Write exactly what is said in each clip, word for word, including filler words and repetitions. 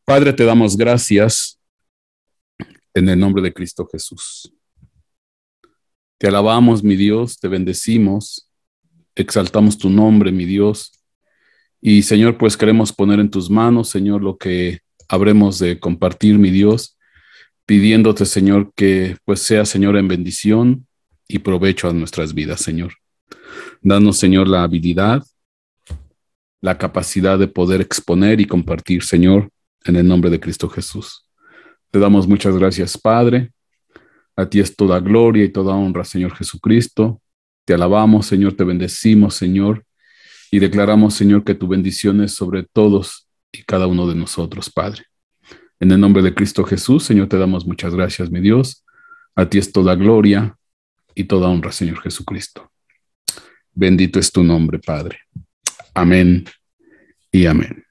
Padre, te damos gracias en el nombre de Cristo Jesús. Te alabamos, mi Dios, te bendecimos, exaltamos tu nombre, mi Dios. Y Señor, pues queremos poner en tus manos, Señor, lo que habremos de compartir, mi Dios, pidiéndote, Señor, que pues sea, Señor, en bendición y provecho a nuestras vidas, Señor. Danos, Señor, la habilidad, la capacidad de poder exponer y compartir, Señor, en el nombre de Cristo Jesús. Te damos muchas gracias, Padre. A ti es toda gloria y toda honra, Señor Jesucristo. Te alabamos, Señor, te bendecimos, Señor, y declaramos, Señor, que tu bendición es sobre todos y cada uno de nosotros, Padre. En el nombre de Cristo Jesús, Señor, te damos muchas gracias, mi Dios. A ti es toda gloria y toda honra, Señor Jesucristo. Bendito es tu nombre, Padre. Amén y amén.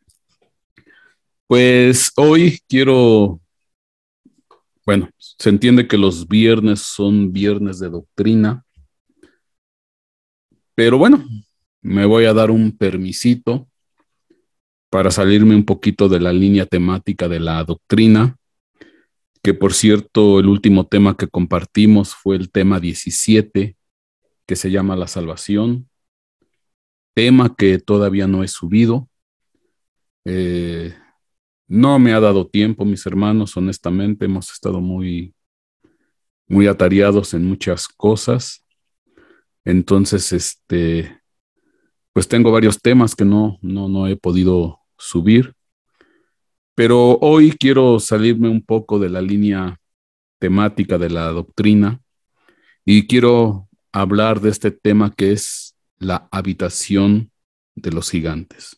Pues hoy quiero, bueno, se entiende que los viernes son viernes de doctrina, pero bueno, me voy a dar un permisito para salirme un poquito de la línea temática de la doctrina, que por cierto, el último tema que compartimos fue el tema diecisiete, que se llama la salvación, tema que todavía no he subido. Eh, no me ha dado tiempo, mis hermanos, honestamente, hemos estado muy, muy atareados en muchas cosas. Entonces, este, pues tengo varios temas que no, no, no he podido subir. Pero hoy quiero salirme un poco de la línea temática de la doctrina y quiero hablar de este tema que es la habitación de los gigantes.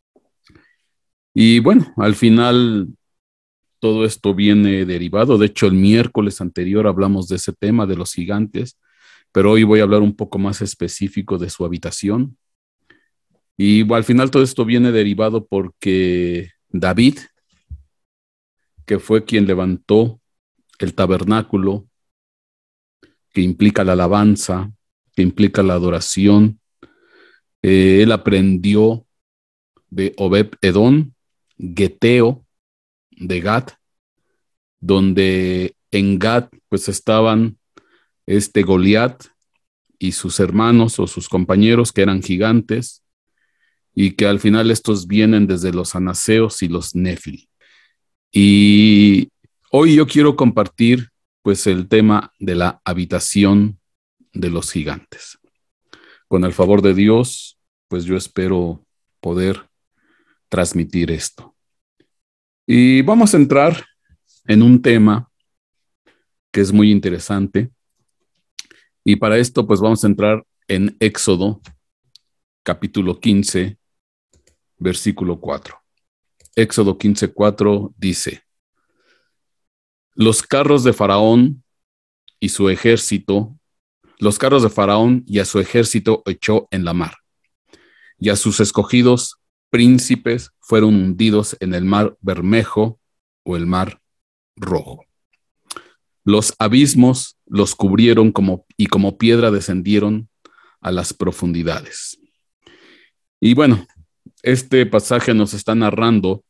Y bueno, al final todo esto viene derivado. De hecho, el miércoles anterior hablamos de ese tema de los gigantes, pero hoy voy a hablar un poco más específico de su habitación. Y al final todo esto viene derivado porque David, que fue quien levantó el tabernáculo, que implica la alabanza, que implica la adoración. Eh, él aprendió de Obed Edom, Geteo, de Gat, donde en Gat pues estaban este Goliat y sus hermanos o sus compañeros que eran gigantes y que al final estos vienen desde los anaseos y los nefli. Y hoy yo quiero compartir pues el tema de la habitación de los gigantes. Con el favor de Dios, pues yo espero poder transmitir esto. Y vamos a entrar en un tema que es muy interesante. Y para esto, pues vamos a entrar en Éxodo, capítulo quince, versículo cuatro. Éxodo quince, cuatro dice: Los carros de Faraón y su ejército, los carros de Faraón y a su ejército echó en la mar, y a sus escogidos príncipes fueron hundidos en el mar Bermejo o el mar Rojo. Los abismos los cubrieron como, y como piedra descendieron a las profundidades. Y bueno, este pasaje nos está narrando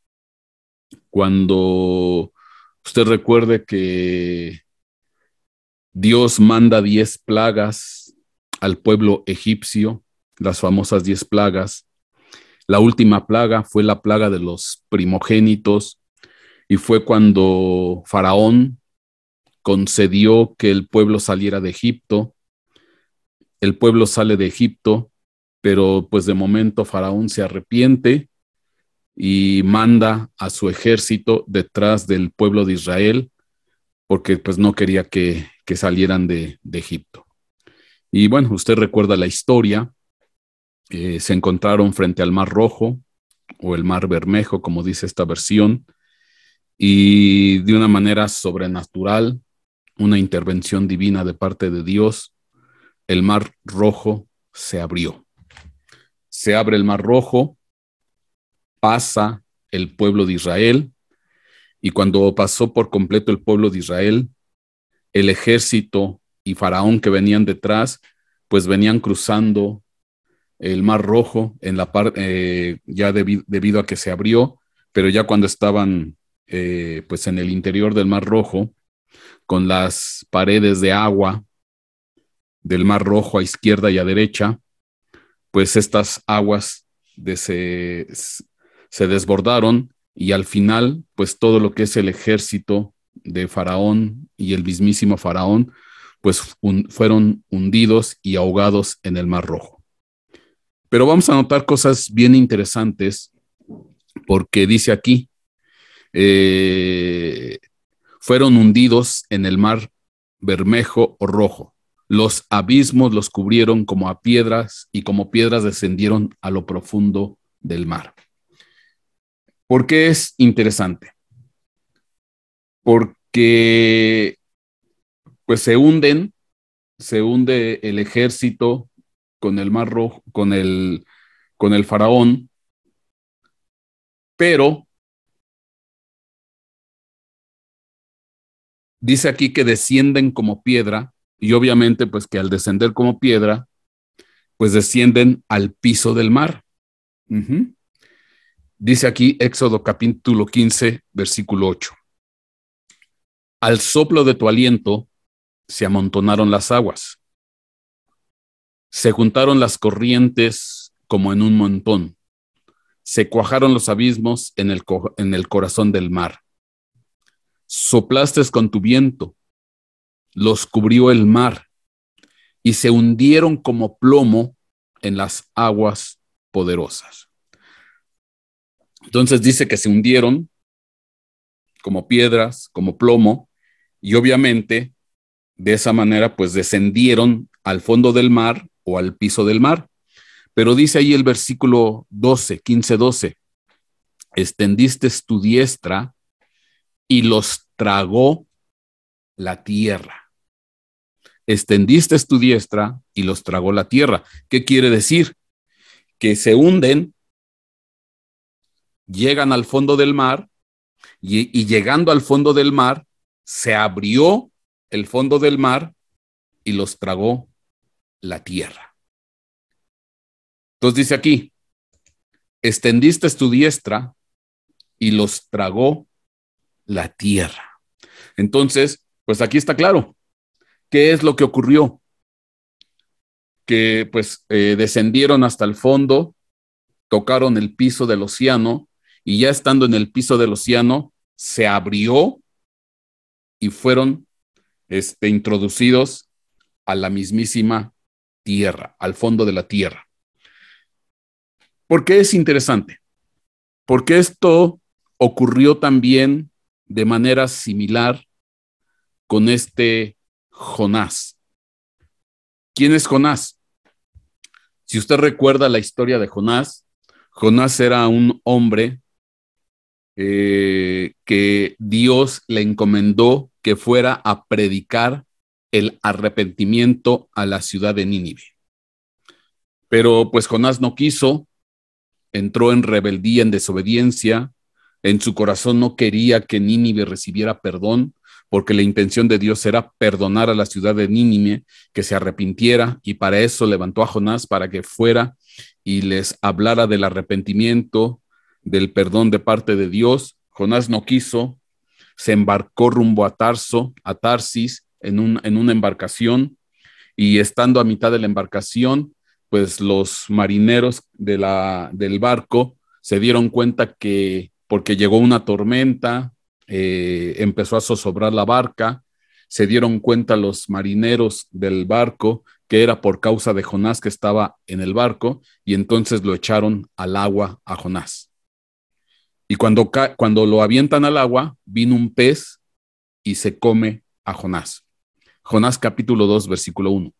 cuando usted recuerde que Dios manda diez plagas al pueblo egipcio, las famosas diez plagas. La última plaga fue la plaga de los primogénitos y fue cuando Faraón concedió que el pueblo saliera de Egipto. El pueblo sale de Egipto, pero pues de momento Faraón se arrepiente y manda a su ejército detrás del pueblo de Israel porque pues no quería que, que salieran de, de Egipto. Y bueno, usted recuerda la historia, eh, se encontraron frente al Mar Rojo o el Mar Bermejo, como dice esta versión, y de una manera sobrenatural, una intervención divina de parte de Dios, el Mar Rojo se abrió. Se abre el Mar Rojo, pasa el pueblo de Israel, y cuando pasó por completo el pueblo de Israel, el ejército y Faraón que venían detrás, pues venían cruzando el Mar Rojo en la parte, eh, ya debi- debido a que se abrió, pero ya cuando estaban eh, pues en el interior del Mar Rojo, con las paredes de agua del Mar Rojo a izquierda y a derecha, pues estas aguas de se, se desbordaron y al final, pues todo lo que es el ejército de Faraón y el mismísimo Faraón, pues un, fueron hundidos y ahogados en el Mar Rojo. Pero vamos a notar cosas bien interesantes porque dice aquí, eh, fueron hundidos en el Mar Bermejo o Rojo. Los abismos los cubrieron como a piedras y como piedras descendieron a lo profundo del mar. ¿Por qué es interesante? Porque pues se hunden, se hunde el ejército con el Mar Rojo, con el, con el faraón, pero dice aquí que descienden como piedra y obviamente pues que al descender como piedra, pues descienden al piso del mar. Uh-huh. Dice aquí Éxodo capítulo quince, versículo ocho. Al soplo de tu aliento se amontonaron las aguas, se juntaron las corrientes como en un montón, se cuajaron los abismos en el, co- en el corazón del mar. Soplaste con tu viento, los cubrió el mar y se hundieron como plomo en las aguas poderosas. Entonces dice que se hundieron como piedras, como plomo, y obviamente de esa manera pues descendieron al fondo del mar o al piso del mar. Pero dice ahí el versículo doce, quince, doce, extendiste tu diestra y los tragó la tierra. Extendiste tu diestra y los tragó la tierra. ¿Qué quiere decir? Que se hunden, llegan al fondo del mar y, y llegando al fondo del mar, se abrió el fondo del mar y los tragó la tierra. Entonces dice aquí, extendiste tu diestra y los tragó la tierra. Entonces, pues aquí está claro. ¿Qué es lo que ocurrió? Que pues eh, descendieron hasta el fondo, tocaron el piso del océano y ya estando en el piso del océano, se abrió y fueron este, introducidos a la mismísima tierra, al fondo de la tierra. ¿Por qué es interesante? Porque esto ocurrió también de manera similar con este Jonás. ¿Quién es Jonás? Si usted recuerda la historia de Jonás, Jonás era un hombre eh, que Dios le encomendó que fuera a predicar el arrepentimiento a la ciudad de Nínive. Pero pues Jonás no quiso, entró en rebeldía, en desobediencia, en su corazón no quería que Nínive recibiera perdón, porque la intención de Dios era perdonar a la ciudad de Nínive, que se arrepintiera, y para eso levantó a Jonás para que fuera y les hablara del arrepentimiento, del perdón de parte de Dios. Jonás no quiso, se embarcó rumbo a Tarso, a Tarsis, en, un, en una embarcación, y estando a mitad de la embarcación, pues los marineros de la, del barco se dieron cuenta que porque llegó una tormenta, eh, empezó a zozobrar la barca, se dieron cuenta los marineros del barco que era por causa de Jonás que estaba en el barco y entonces lo echaron al agua a Jonás. Y cuando, cuando lo avientan al agua, vino un pez y se come a Jonás. Jonás capítulo dos, versículo uno.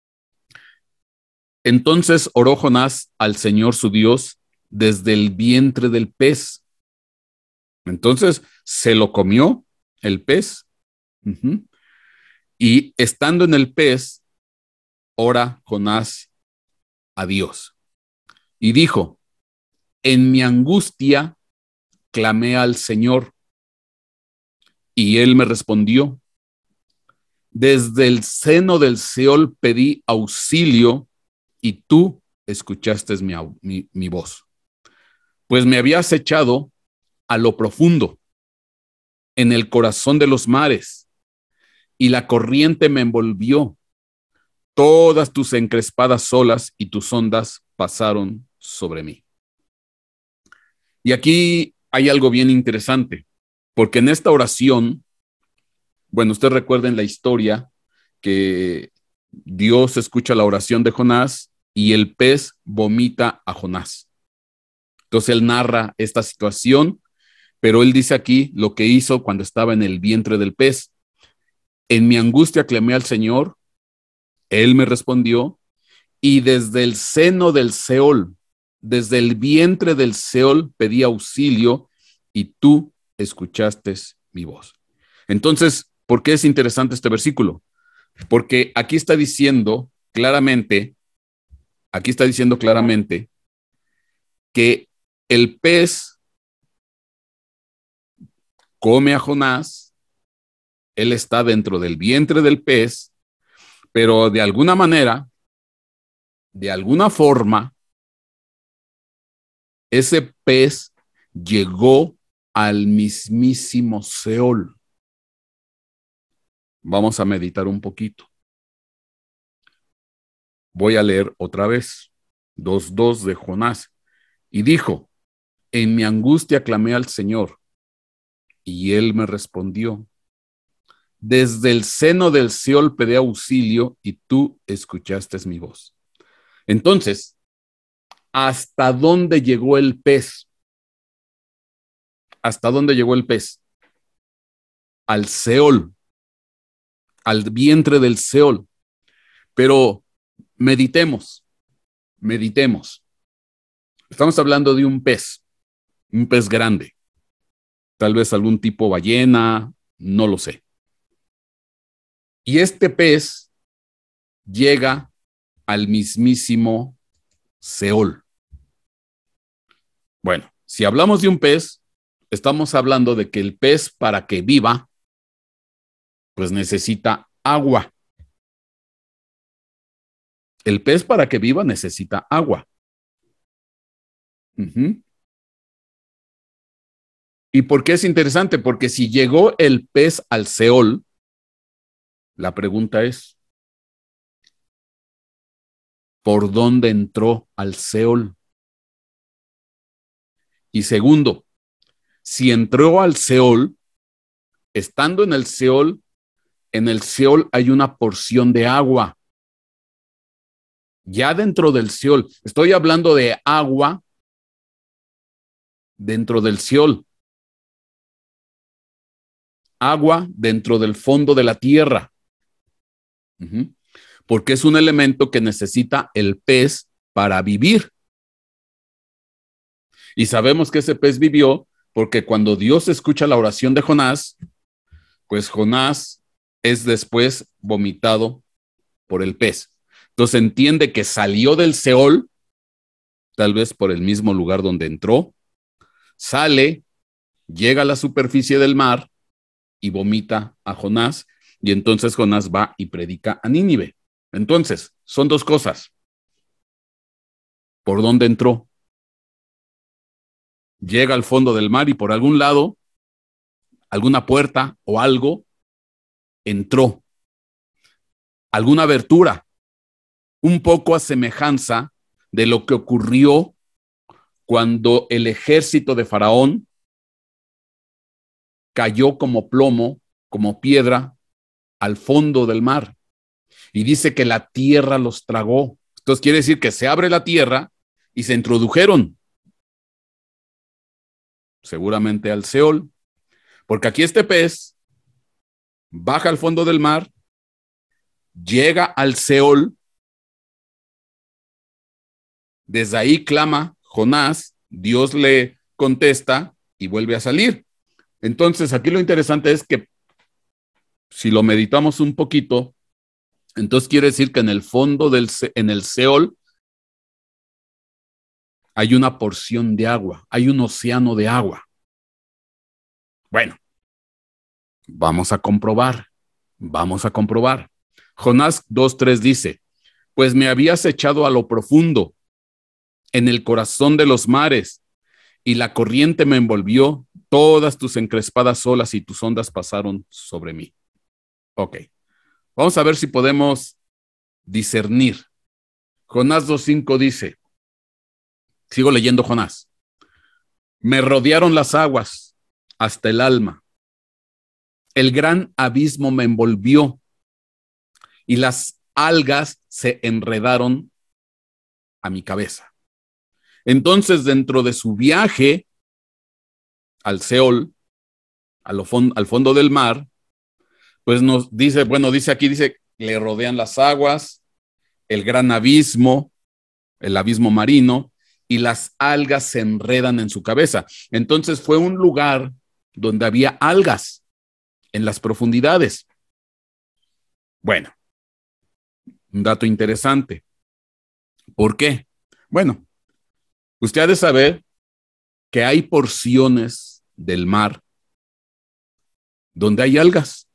Entonces oró Jonás al Señor su Dios desde el vientre del pez. Entonces se lo comió el pez. Uh-huh. Y estando en el pez, ora Jonás a Dios. Y dijo, en mi angustia clamé al Señor. Y él me respondió, desde el seno del Seol pedí auxilio y tú escuchaste mi, mi, mi voz. Pues me habías echado a lo profundo, en el corazón de los mares, y la corriente me envolvió. Todas tus encrespadas olas y tus ondas pasaron sobre mí. Y aquí hay algo bien interesante, porque en esta oración, bueno, ustedes recuerden la historia que Dios escucha la oración de Jonás y el pez vomita a Jonás. Entonces él narra esta situación, pero él dice aquí lo que hizo cuando estaba en el vientre del pez. En mi angustia clamé al Señor, él me respondió, y desde el seno del Seol, desde el vientre del Seol pedí auxilio, y tú escuchaste mi voz. Entonces, ¿por qué es interesante este versículo? Porque aquí está diciendo claramente, aquí está diciendo claramente que el pez come a Jonás, él está dentro del vientre del pez, pero de alguna manera, de alguna forma, ese pez llegó al mismísimo Seol. Vamos a meditar un poquito. Voy a leer otra vez, dos dos de Jonás. Y dijo, en mi angustia clamé al Señor, y él me respondió. Desde el seno del Seol pedí auxilio, y tú escuchaste mi voz. Entonces, ¿hasta dónde llegó el pez? ¿Hasta dónde llegó el pez? Al Seol, al vientre del Seol. Pero meditemos, meditemos. Estamos hablando de un pez, un pez grande, tal vez algún tipo ballena, no lo sé. Y este pez llega al mismísimo Seol. Bueno, si hablamos de un pez, estamos hablando de que el pez, para que viva, pues necesita agua. El pez, para que viva, necesita agua. Uh-huh. ¿Y por qué es interesante? Porque si llegó el pez al Seol, la pregunta es, ¿por dónde entró al Seol? Y segundo, si entró al Seol, estando en el Seol, en el Seol hay una porción de agua. Ya dentro del Seol, estoy hablando de agua dentro del Seol. Agua dentro del fondo de la tierra. Uh-huh. Porque es un elemento que necesita el pez para vivir. Y sabemos que ese pez vivió porque cuando Dios escucha la oración de Jonás, pues Jonás es después vomitado por el pez. Entonces entiende que salió del Seol, tal vez por el mismo lugar donde entró, sale, llega a la superficie del mar y vomita a Jonás, y entonces Jonás va y predica a Nínive. Entonces, son dos cosas. ¿Por dónde entró? Llega al fondo del mar y por algún lado, alguna puerta o algo, entró. Alguna abertura, un poco a semejanza de lo que ocurrió cuando el ejército de Faraón cayó como plomo, como piedra, al fondo del mar. Y dice que la tierra los tragó. Entonces quiere decir que se abre la tierra y se introdujeron seguramente al Seol, porque aquí este pez baja al fondo del mar, llega al Seol, desde ahí clama Jonás, Dios le contesta y vuelve a salir. Entonces aquí lo interesante es que si lo meditamos un poquito, entonces quiere decir que en el fondo del en el Seol hay una porción de agua, hay un océano de agua. Bueno, vamos a comprobar, vamos a comprobar. Jonás dos tres dice, pues me habías echado a lo profundo, en el corazón de los mares, y la corriente me envolvió. todas tus encrespadas olas y tus ondas pasaron sobre mí. Ok, vamos a ver si podemos discernir. Jonás dos cinco dice, sigo leyendo Jonás, me rodearon las aguas hasta el alma, el gran abismo me envolvió y las algas se enredaron a mi cabeza. Entonces, dentro de su viaje al Seol, a lo fond- al fondo del mar, pues nos dice, bueno, dice aquí, dice, le rodean las aguas, el gran abismo, el abismo marino, y las algas se enredan en su cabeza. Entonces fue un lugar donde había algas en las profundidades. Bueno, un dato interesante. ¿Por qué? Bueno, usted ha de saber que hay porciones del mar donde hay algas,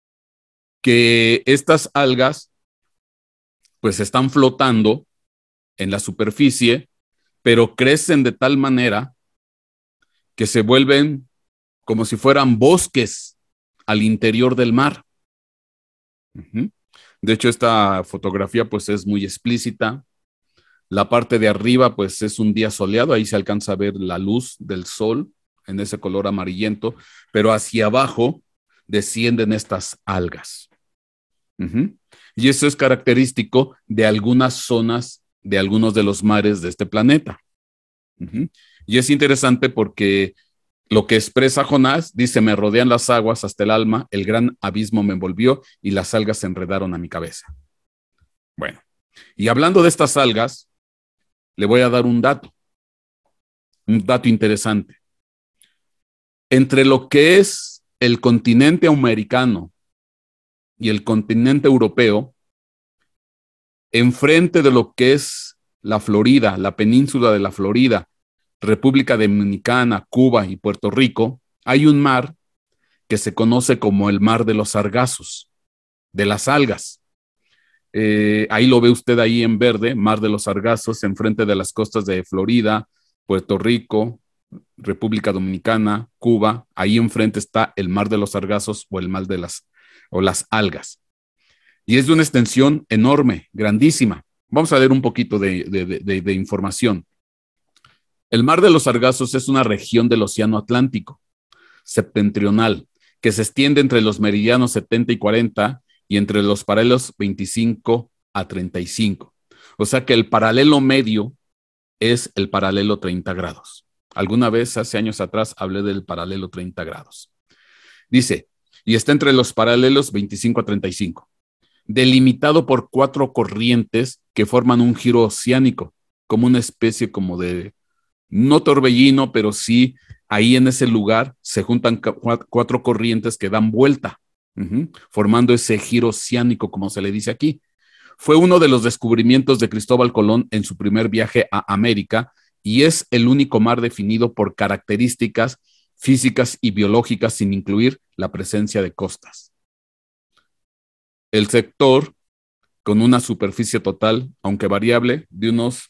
que estas algas pues están flotando en la superficie, pero crecen de tal manera que se vuelven como si fueran bosques al interior del mar. Uh-huh. De hecho, esta fotografía pues es muy explícita. La parte de arriba pues es un día soleado, ahí se alcanza a ver la luz del sol en ese color amarillento, pero hacia abajo descienden estas algas. Uh-huh. Y eso es característico de algunas zonas de algunos de los mares de este planeta. Uh-huh. Y es interesante porque lo que expresa Jonás, dice, me rodean las aguas hasta el alma, el gran abismo me envolvió y las algas se enredaron a mi cabeza. Bueno, y hablando de estas algas, le voy a dar un dato, un dato interesante. Entre lo que es el continente americano y el continente europeo, enfrente de lo que es la Florida, la península de la Florida, República Dominicana, Cuba y Puerto Rico, hay un mar que se conoce como el mar de los sargazos, de las algas. Eh, ahí lo ve usted ahí en verde, mar de los sargazos, enfrente de las costas de Florida, Puerto Rico, República Dominicana, Cuba. Ahí enfrente está el mar de los sargazos o el mar de las, o las algas. Y es de una extensión enorme, grandísima. Vamos a ver un poquito de, de, de, de información. El mar de los sargazos es una región del Océano Atlántico septentrional que se extiende entre los meridianos setenta y cuarenta y entre los paralelos veinticinco a treinta y cinco. O sea que el paralelo medio es el paralelo treinta grados. Alguna vez, hace años atrás, hablé del paralelo treinta grados. Dice, y está entre los paralelos veinticinco a treinta y cinco, delimitado por cuatro corrientes que forman un giro oceánico, como una especie como de, no torbellino, pero sí ahí en ese lugar se juntan cuatro corrientes que dan vuelta, uh-huh, formando ese giro oceánico, como se le dice aquí. Fue uno de los descubrimientos de Cristóbal Colón en su primer viaje a América y es el único mar definido por características físicas y biológicas sin incluir la presencia de costas. El sector, con una superficie total, aunque variable, de unos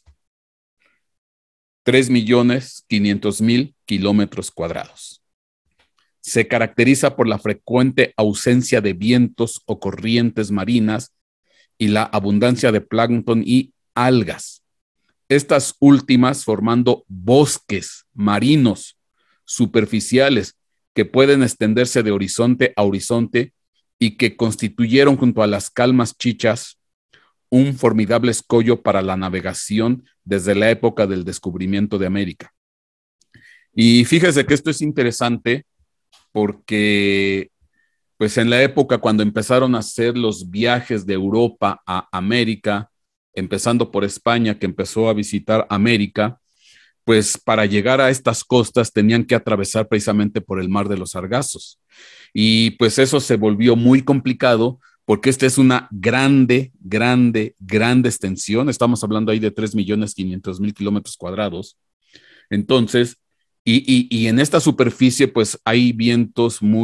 tres millones quinientos mil kilómetros cuadrados. Se caracteriza por la frecuente ausencia de vientos o corrientes marinas y la abundancia de plancton y algas. Estas últimas formando bosques marinos superficiales que pueden extenderse de horizonte a horizonte y que constituyeron junto a las calmas chichas un formidable escollo para la navegación desde la época del descubrimiento de América. Y fíjese que esto es interesante porque pues en la época cuando empezaron a hacer los viajes de Europa a América, empezando por España, que empezó a visitar América, pues para llegar a estas costas tenían que atravesar precisamente por el mar de los Sargazos. Y pues eso se volvió muy complicado porque esta es una grande, grande, grande extensión. Estamos hablando ahí de tres millones quinientos mil kilómetros cuadrados. Entonces, y, y, y en esta superficie, pues hay vientos muy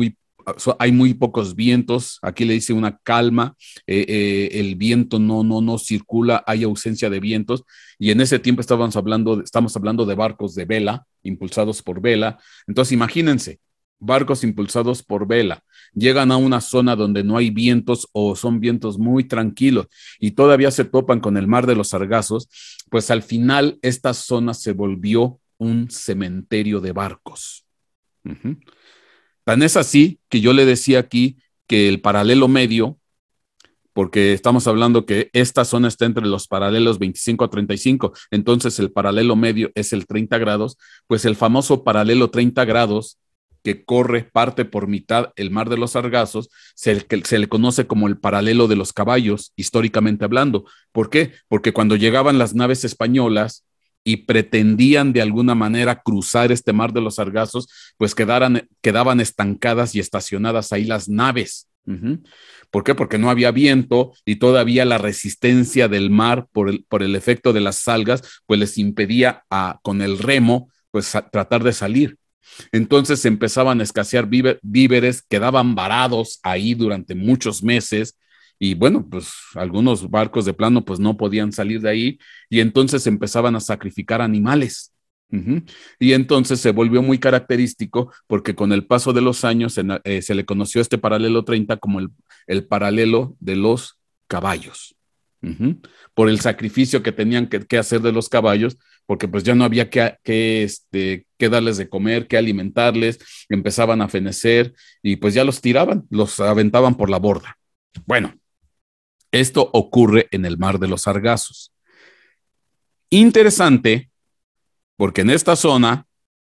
hay muy pocos vientos, aquí le dice una calma, eh, eh, el viento no, no, no circula, hay ausencia de vientos, y en ese tiempo estábamos hablando, estamos hablando de barcos de vela, impulsados por vela. Entonces imagínense, barcos impulsados por vela, llegan a una zona donde no hay vientos o son vientos muy tranquilos y todavía se topan con el mar de los Sargazos, pues al final esta zona se volvió un cementerio de barcos. Uh-huh. Tan es así que yo le decía aquí que el paralelo medio, porque estamos hablando que esta zona está entre los paralelos veinticinco a treinta y cinco, entonces el paralelo medio es el treinta grados, pues el famoso paralelo treinta grados que corre, parte por mitad el mar de los Sargazos, se, se le conoce como el paralelo de los caballos, históricamente hablando. ¿Por qué? Porque cuando llegaban las naves españolas y pretendían de alguna manera cruzar este mar de los Sargazos, pues quedaran, quedaban estancadas y estacionadas ahí las naves. Uh-huh. ¿Por qué? Porque no había viento y todavía la resistencia del mar por el, por el efecto de las algas, pues les impedía a, con el remo, pues a, tratar de salir. Entonces empezaban a escasear víveres, quedaban varados ahí durante muchos meses y bueno, pues algunos barcos de plano pues no podían salir de ahí y entonces empezaban a sacrificar animales. Uh-huh. Y entonces se volvió muy característico porque con el paso de los años en, eh, se le conoció este paralelo treinta como el, el paralelo de los caballos. Uh-huh. Por el sacrificio que tenían que, que hacer de los caballos, porque pues ya no había que, que, este, que darles de comer, que alimentarles, empezaban a fenecer y pues ya los tiraban, los aventaban por la borda. Bueno, esto ocurre en el mar de los Sargazos. Interesante, porque en esta zona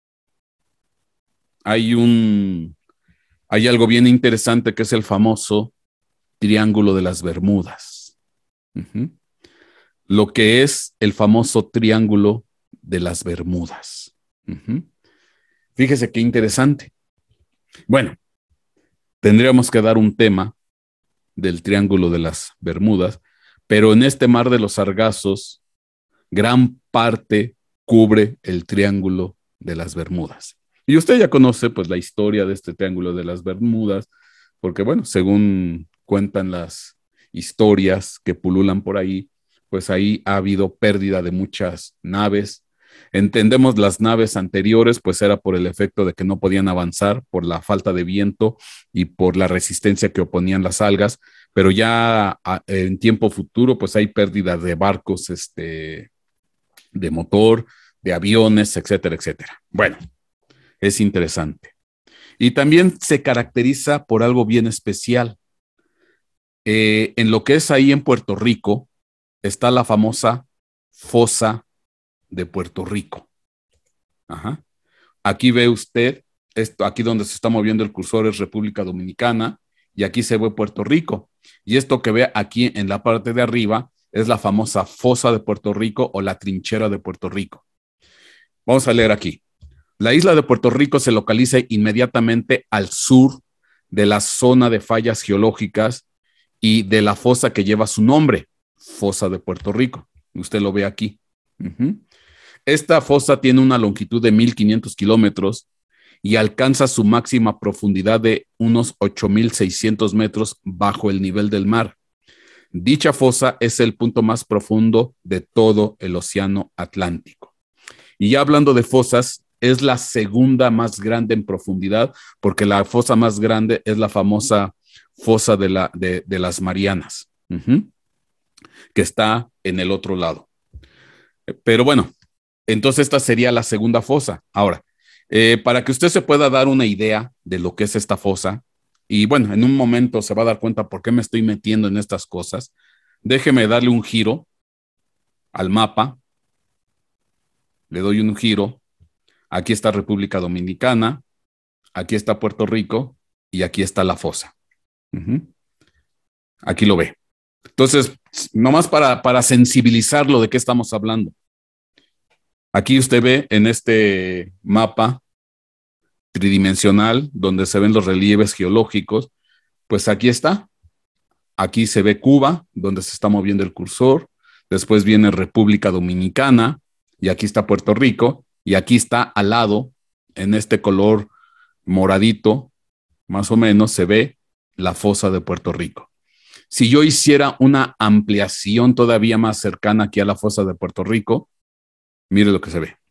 hay un, hay algo bien interesante que es el famoso Triángulo de las Bermudas. Uh-huh. Lo que es el famoso Triángulo de las Bermudas. Uh-huh. Fíjese qué interesante. Bueno, tendríamos que dar un tema del Triángulo de las Bermudas, pero en este mar de los Sargazos, gran parte cubre el Triángulo de las Bermudas. Y usted ya conoce pues la historia de este Triángulo de las Bermudas, porque bueno, según cuentan las historias que pululan por ahí, pues ahí ha habido pérdida de muchas naves. Entendemos las naves anteriores, pues era por el efecto de que no podían avanzar, por la falta de viento y por la resistencia que oponían las algas, pero ya a, en tiempo futuro, pues hay pérdida de barcos, este, de motor, de aviones, etcétera, etcétera. Bueno, es interesante. Y también se caracteriza por algo bien especial. Eh, en lo que es ahí en Puerto Rico, está la famosa fosa de Puerto Rico. Ajá. Aquí ve usted, esto, aquí donde se está moviendo el cursor es República Dominicana y aquí se ve Puerto Rico. Y esto que ve aquí en la parte de arriba es la famosa fosa de Puerto Rico o la trinchera de Puerto Rico. Vamos a leer aquí. La isla de Puerto Rico se localiza inmediatamente al sur de la zona de fallas geológicas y de la fosa que lleva su nombre, Fosa de Puerto Rico. Usted lo ve aquí. Uh-huh. Esta fosa tiene una longitud de mil quinientos kilómetros y alcanza su máxima profundidad de unos ocho mil seiscientos metros bajo el nivel del mar. Dicha fosa es el punto más profundo de todo el Océano Atlántico. Y ya hablando de fosas, es la segunda más grande en profundidad, porque la fosa más grande es la famosa fosa de, la, de, de las Marianas, uh-huh, que está en el otro lado. Pero bueno, entonces esta sería la segunda fosa. Ahora, eh, para que usted se pueda dar una idea de lo que es esta fosa, y bueno, en un momento se va a dar cuenta por qué me estoy metiendo en estas cosas, déjeme darle un giro al mapa. Le doy un giro. Aquí está República Dominicana, aquí está Puerto Rico y aquí está la fosa. Uh-huh. Aquí lo ve. Entonces, nomás para, para sensibilizarlo de qué estamos hablando. Aquí usted ve en este mapa tridimensional donde se ven los relieves geológicos, pues aquí está. Aquí se ve Cuba, donde se está moviendo el cursor. Después viene República Dominicana y aquí está Puerto Rico. Y aquí está al lado, en este color moradito, más o menos, se ve la fosa de Puerto Rico. Si yo hiciera una ampliación todavía más cercana aquí a la fosa de Puerto Rico, mire lo que se ve.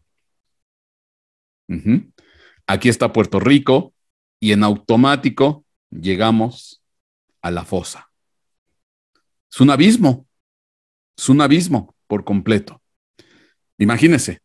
Uh-huh. Aquí está Puerto Rico y en automático llegamos a la fosa. Es un abismo, es un abismo por completo. Imagínense,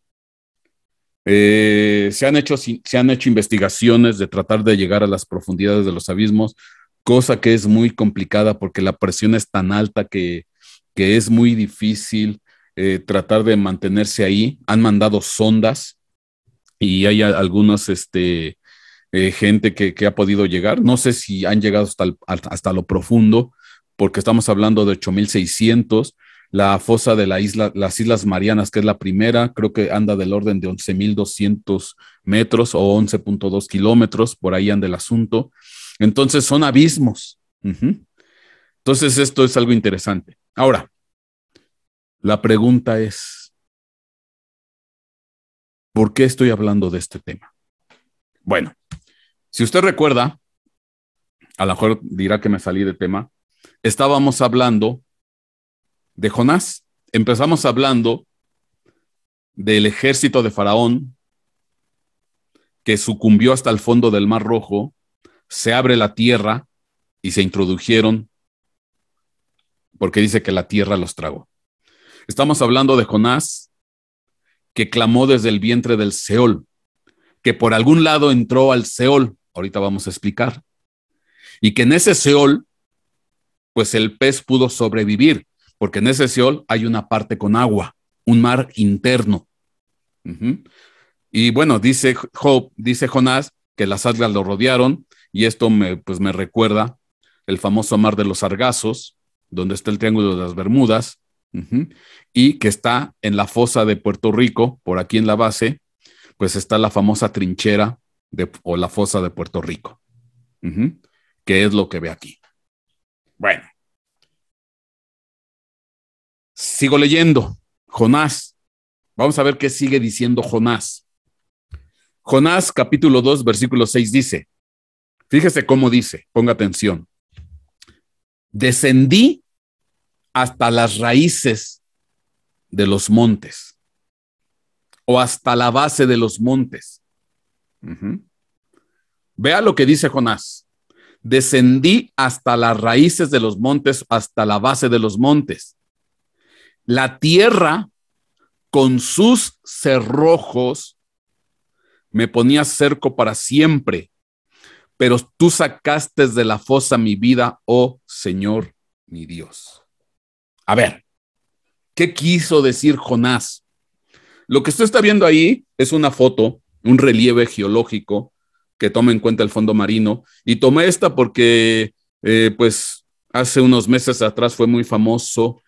eh, se han hecho, se han hecho investigaciones de tratar de llegar a las profundidades de los abismos, cosa que es muy complicada porque la presión es tan alta que, que es muy difícil eh, tratar de mantenerse ahí. Han mandado sondas y hay algunos, este, eh, gente que, que ha podido llegar. No sé si han llegado hasta, el, hasta lo profundo, porque estamos hablando de ocho mil seiscientos. La fosa de la isla, las Islas Marianas, que es la primera, creo que anda del orden de once mil doscientos metros o once punto dos kilómetros, por ahí anda el asunto. Entonces son abismos. Uh-huh. Entonces esto es algo interesante. Ahora, la pregunta es, ¿por qué estoy hablando de este tema? Bueno, si usted recuerda, a lo mejor dirá que me salí de tema, estábamos hablando de Jonás. Empezamos hablando del ejército de Faraón que sucumbió hasta el fondo del Mar Rojo, se abre la tierra y se introdujeron porque dice que la tierra los tragó. Estamos hablando de Jonás que clamó desde el vientre del Seol, que por algún lado entró al Seol, ahorita vamos a explicar, y que en ese Seol, pues el pez pudo sobrevivir, porque en ese Seol hay una parte con agua, un mar interno. Uh-huh. Y bueno, dice Job, dice Jonás que las algas lo rodearon, y esto me, pues me recuerda el famoso mar de los Sargazos, donde está el Triángulo de las Bermudas, uh-huh, y que está en la fosa de Puerto Rico, por aquí en la base, pues está la famosa trinchera de, o la fosa de Puerto Rico, uh-huh, que es lo que ve aquí. Bueno, sigo leyendo. Jonás. Vamos a ver qué sigue diciendo Jonás. Jonás, capítulo dos, versículo seis dice, fíjese cómo dice, ponga atención. Descendí hasta las raíces de los montes o hasta la base de los montes. Uh-huh. Vea lo que dice Jonás. Descendí hasta las raíces de los montes, hasta la base de los montes. La tierra con sus cerrojos me ponía cerco para siempre, pero tú sacaste de la fosa mi vida, oh Señor, mi Dios. A ver, ¿qué quiso decir Jonás? Lo que usted está viendo ahí es una foto, un relieve geológico que toma en cuenta el fondo marino, y tomé esta porque, eh, pues, hace unos meses atrás fue muy famoso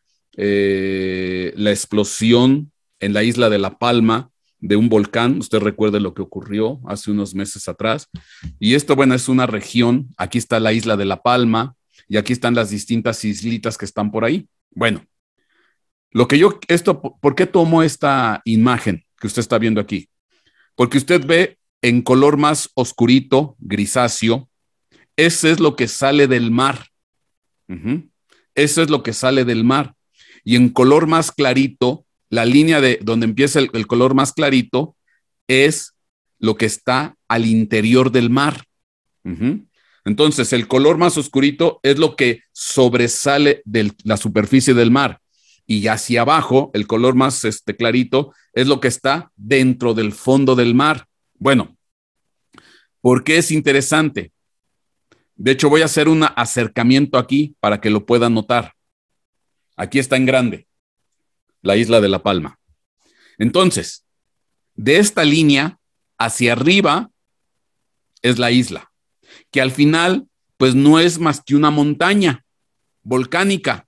eh, la explosión en la isla de La Palma de un volcán. Usted recuerda lo que ocurrió hace unos meses atrás. Y esto, bueno, es una región. Aquí está la isla de La Palma y aquí están las distintas islitas que están por ahí. Bueno, lo que yo, esto, ¿por qué tomo esta imagen que usted está viendo aquí? Porque usted ve en color más oscurito, grisáceo, ese es lo que sale del mar. Uh-huh. Eso es lo que sale del mar. Y en color más clarito, la línea de donde empieza el, el color más clarito es lo que está al interior del mar. Uh-huh. Entonces, el color más oscurito es lo que sobresale de la superficie del mar. Y hacia abajo, el color más este, clarito es lo que está dentro del fondo del mar. Bueno, ¿por qué es interesante? De hecho, voy a hacer un acercamiento aquí para que lo puedan notar. Aquí está en grande, la isla de La Palma. Entonces, de esta línea hacia arriba es la isla, que al final, pues no es más que una montaña volcánica,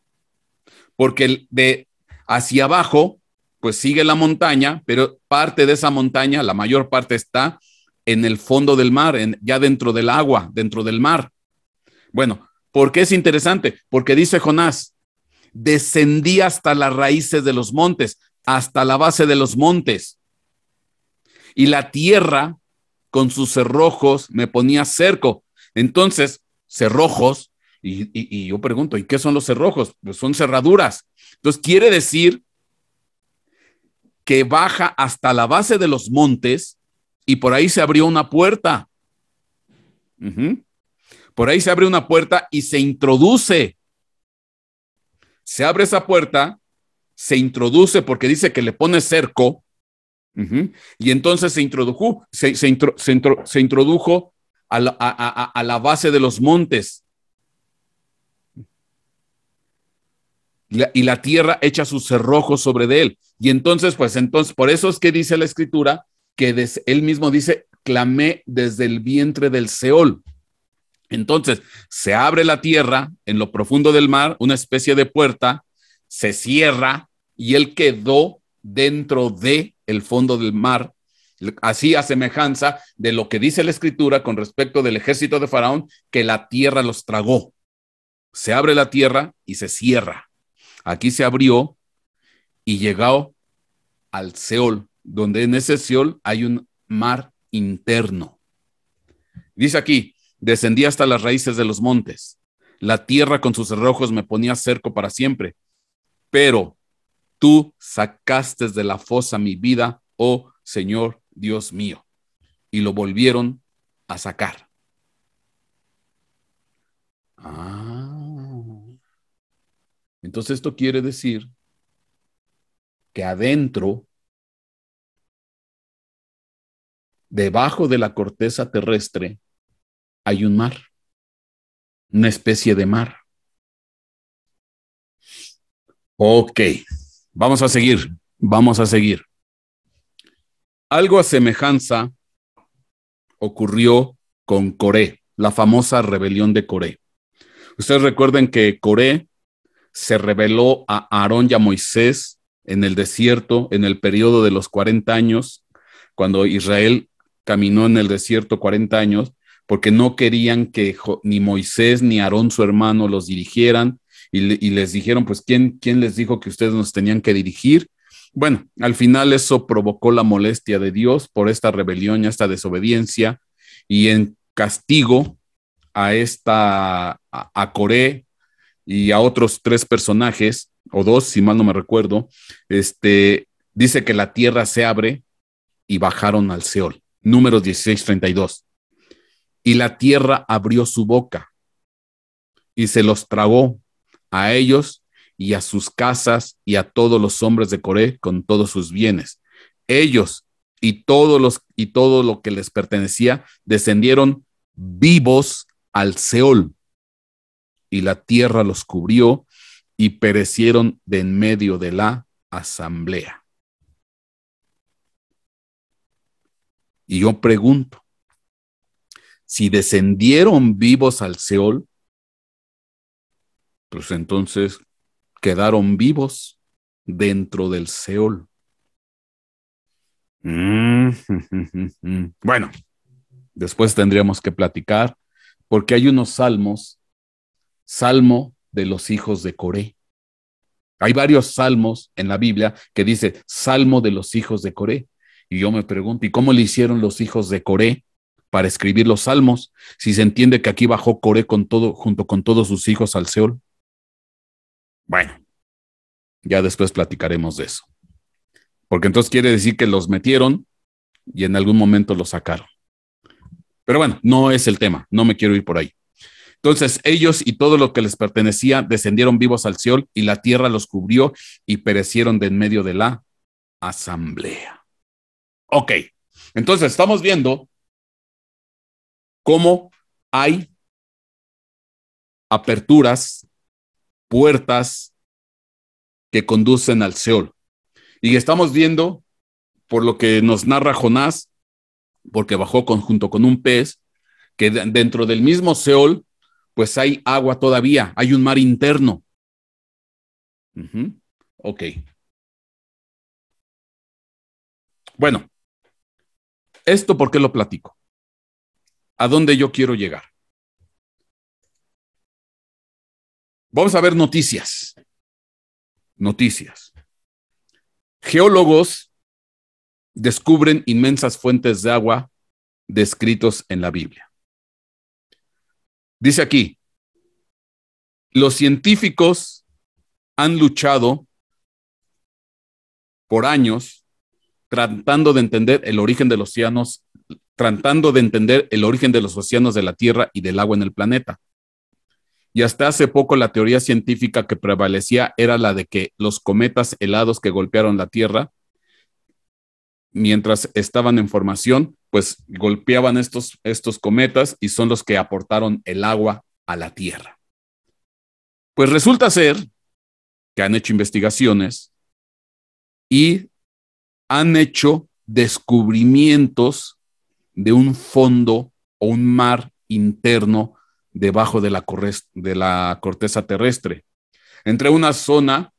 porque de hacia abajo, pues sigue la montaña, pero parte de esa montaña, la mayor parte está en el fondo del mar, en, ya dentro del agua, dentro del mar. Bueno, ¿por qué es interesante? Porque dice Jonás, descendí hasta las raíces de los montes, hasta la base de los montes. Y la tierra con sus cerrojos me ponía cerco. Entonces, cerrojos, y, y, y yo pregunto, ¿y qué son los cerrojos? Pues son cerraduras. Entonces, quiere decir que baja hasta la base de los montes y por ahí se abrió una puerta. Uh-huh. Por ahí se abre una puerta y se introduce. Se abre esa puerta, se introduce porque dice que le pone cerco. Uh-huh. Y entonces se introdujo, se, se, intro, se, intro, se introdujo a la, a, a, a la base de los montes. Y la, y la tierra echa sus cerrojos sobre de él. Y entonces, pues entonces, por eso es que dice la escritura que des, él mismo dice, clamé desde el vientre del Seol. Entonces, se abre la tierra en lo profundo del mar, una especie de puerta, se cierra y él quedó dentro de el fondo del mar, así a semejanza de lo que dice la escritura con respecto del ejército de Faraón, que la tierra los tragó. Se abre la tierra y se cierra. Aquí se abrió y llegó al Seol, donde en ese Seol hay un mar interno. Dice aquí, descendí hasta las raíces de los montes. La tierra con sus cerrojos me ponía cerco para siempre. Pero tú sacaste de la fosa mi vida, oh Señor Dios mío. Y lo volvieron a sacar. Ah. Entonces esto quiere decir que adentro, debajo de la corteza terrestre, hay un mar, una especie de mar. Ok, vamos a seguir, vamos a seguir. Algo a semejanza ocurrió con Coré, la famosa rebelión de Coré. Ustedes recuerden que Coré se rebeló a Aarón y a Moisés en el desierto, en el periodo de los cuarenta años, cuando Israel caminó en el desierto cuarenta años, porque no querían que ni Moisés ni Aarón, su hermano, los dirigieran, y, le, y les dijeron, pues, ¿quién, ¿quién les dijo que ustedes nos tenían que dirigir? Bueno, al final eso provocó la molestia de Dios por esta rebelión y esta desobediencia, y en castigo a esta, a, a Coré y a otros tres personajes, o dos, si mal no me recuerdo, este, dice que la tierra se abre y bajaron al Seol. Números dieciséis treinta y dos. Y la tierra abrió su boca y se los tragó a ellos y a sus casas y a todos los hombres de Coré con todos sus bienes. Ellos y todos los y todo lo que les pertenecía descendieron vivos al Seol, y la tierra los cubrió y perecieron de en medio de la asamblea. Y yo pregunto, si descendieron vivos al Seol, pues entonces quedaron vivos dentro del Seol. Mm, bueno, después tendríamos que platicar, porque hay unos salmos, salmo de los hijos de Coré. Hay varios salmos en la Biblia que dice salmo de los hijos de Coré. Y yo me pregunto, ¿y cómo le hicieron los hijos de Coré para escribir los salmos? Si se entiende que aquí bajó Coré con todo, junto con todos sus hijos al Seol. Bueno, ya después platicaremos de eso. Porque entonces quiere decir que los metieron y en algún momento los sacaron. Pero bueno, no es el tema, no me quiero ir por ahí. Entonces ellos y todo lo que les pertenecía descendieron vivos al Seol y la tierra los cubrió y perecieron de en medio de la asamblea. Ok, entonces estamos viendo cómo hay aperturas, puertas que conducen al Seol. Y estamos viendo, por lo que nos narra Jonás, porque bajó con, junto con un pez, que dentro del mismo Seol, pues hay agua todavía, hay un mar interno. Uh-huh. Ok. Bueno, ¿esto por qué lo platico? ¿A dónde yo quiero llegar? Vamos a ver noticias. Noticias. Geólogos descubren inmensas fuentes de agua descritos en la Biblia. Dice aquí, los científicos han luchado por años tratando de entender el origen de los océanos, tratando de entender el origen de los océanos de la Tierra y del agua en el planeta. Y hasta hace poco la teoría científica que prevalecía era la de que los cometas helados que golpearon la Tierra, mientras estaban en formación, pues golpeaban estos, estos cometas y son los que aportaron el agua a la Tierra. Pues resulta ser que han hecho investigaciones y han hecho descubrimientos de un fondo o un mar interno debajo de la, de la corteza terrestre. Entre una zona,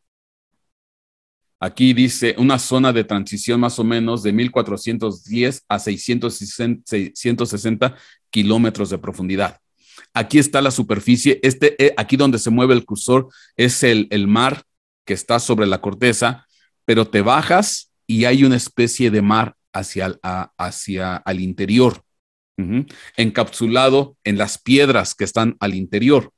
aquí dice, una zona de transición más o menos de mil cuatrocientos diez a seiscientos sesenta kilómetros de profundidad. Aquí está la superficie, este, aquí donde se mueve el cursor es el, el mar que está sobre la corteza, pero te bajas y hay una especie de mar hacia, a, hacia al interior, uh-huh, encapsulado en las piedras que están al interior.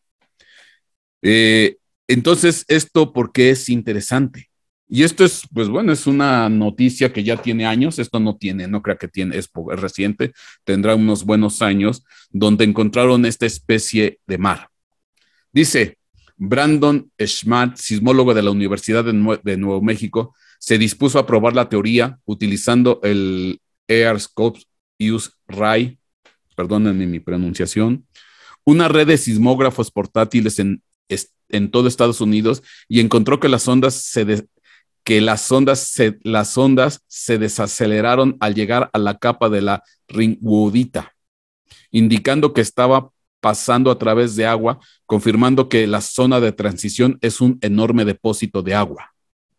Eh, entonces, ¿esto por qué es interesante? Y esto es, pues bueno, es una noticia que ya tiene años, esto no tiene, no creo que tiene, es, es reciente, tendrá unos buenos años, donde encontraron esta especie de mar. Dice, Brandon Schmadt, sismólogo de la Universidad de, Nue de Nuevo México, se dispuso a probar la teoría utilizando el Earthscope Use Ray, perdónenme mi pronunciación, una red de sismógrafos portátiles en, en todo Estados Unidos, y encontró que las ondas se de, que las ondas, se, las ondas se desaceleraron al llegar a la capa de la ringwoodita, indicando que estaba pasando a través de agua, confirmando que la zona de transición es un enorme depósito de agua.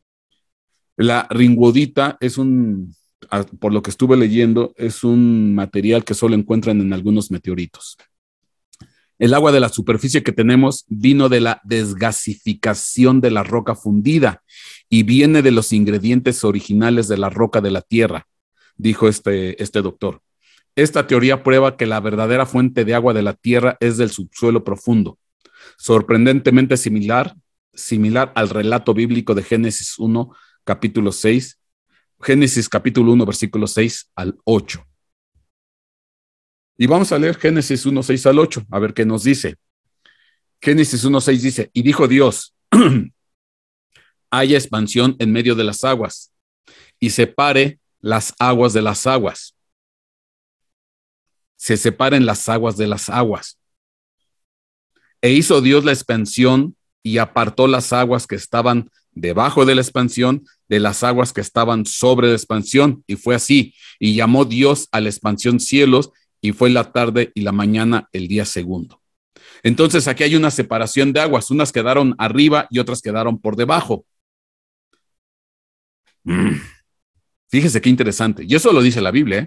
La ringwoodita es un, por lo que estuve leyendo, es un material que solo encuentran en algunos meteoritos. El agua de la superficie que tenemos vino de la desgasificación de la roca fundida y viene de los ingredientes originales de la roca de la Tierra, dijo este, este doctor. Esta teoría prueba que la verdadera fuente de agua de la Tierra es del subsuelo profundo, sorprendentemente similar, similar al relato bíblico de Génesis uno, capítulo seis, Génesis capítulo uno, versículo seis al ocho. Y vamos a leer Génesis uno, seis al ocho, a ver qué nos dice. Génesis uno, seis dice, y dijo Dios, haya expansión en medio de las aguas, y separe las aguas de las aguas. Se separen las aguas de las aguas. E hizo Dios la expansión y apartó las aguas que estaban debajo de la expansión de las aguas que estaban sobre la expansión. Y fue así. Y llamó Dios a la expansión cielos, y fue la tarde y la mañana el día segundo. Entonces aquí hay una separación de aguas. Unas quedaron arriba y otras quedaron por debajo. Mm. Fíjese qué interesante. Y eso lo dice la Biblia, ¿eh?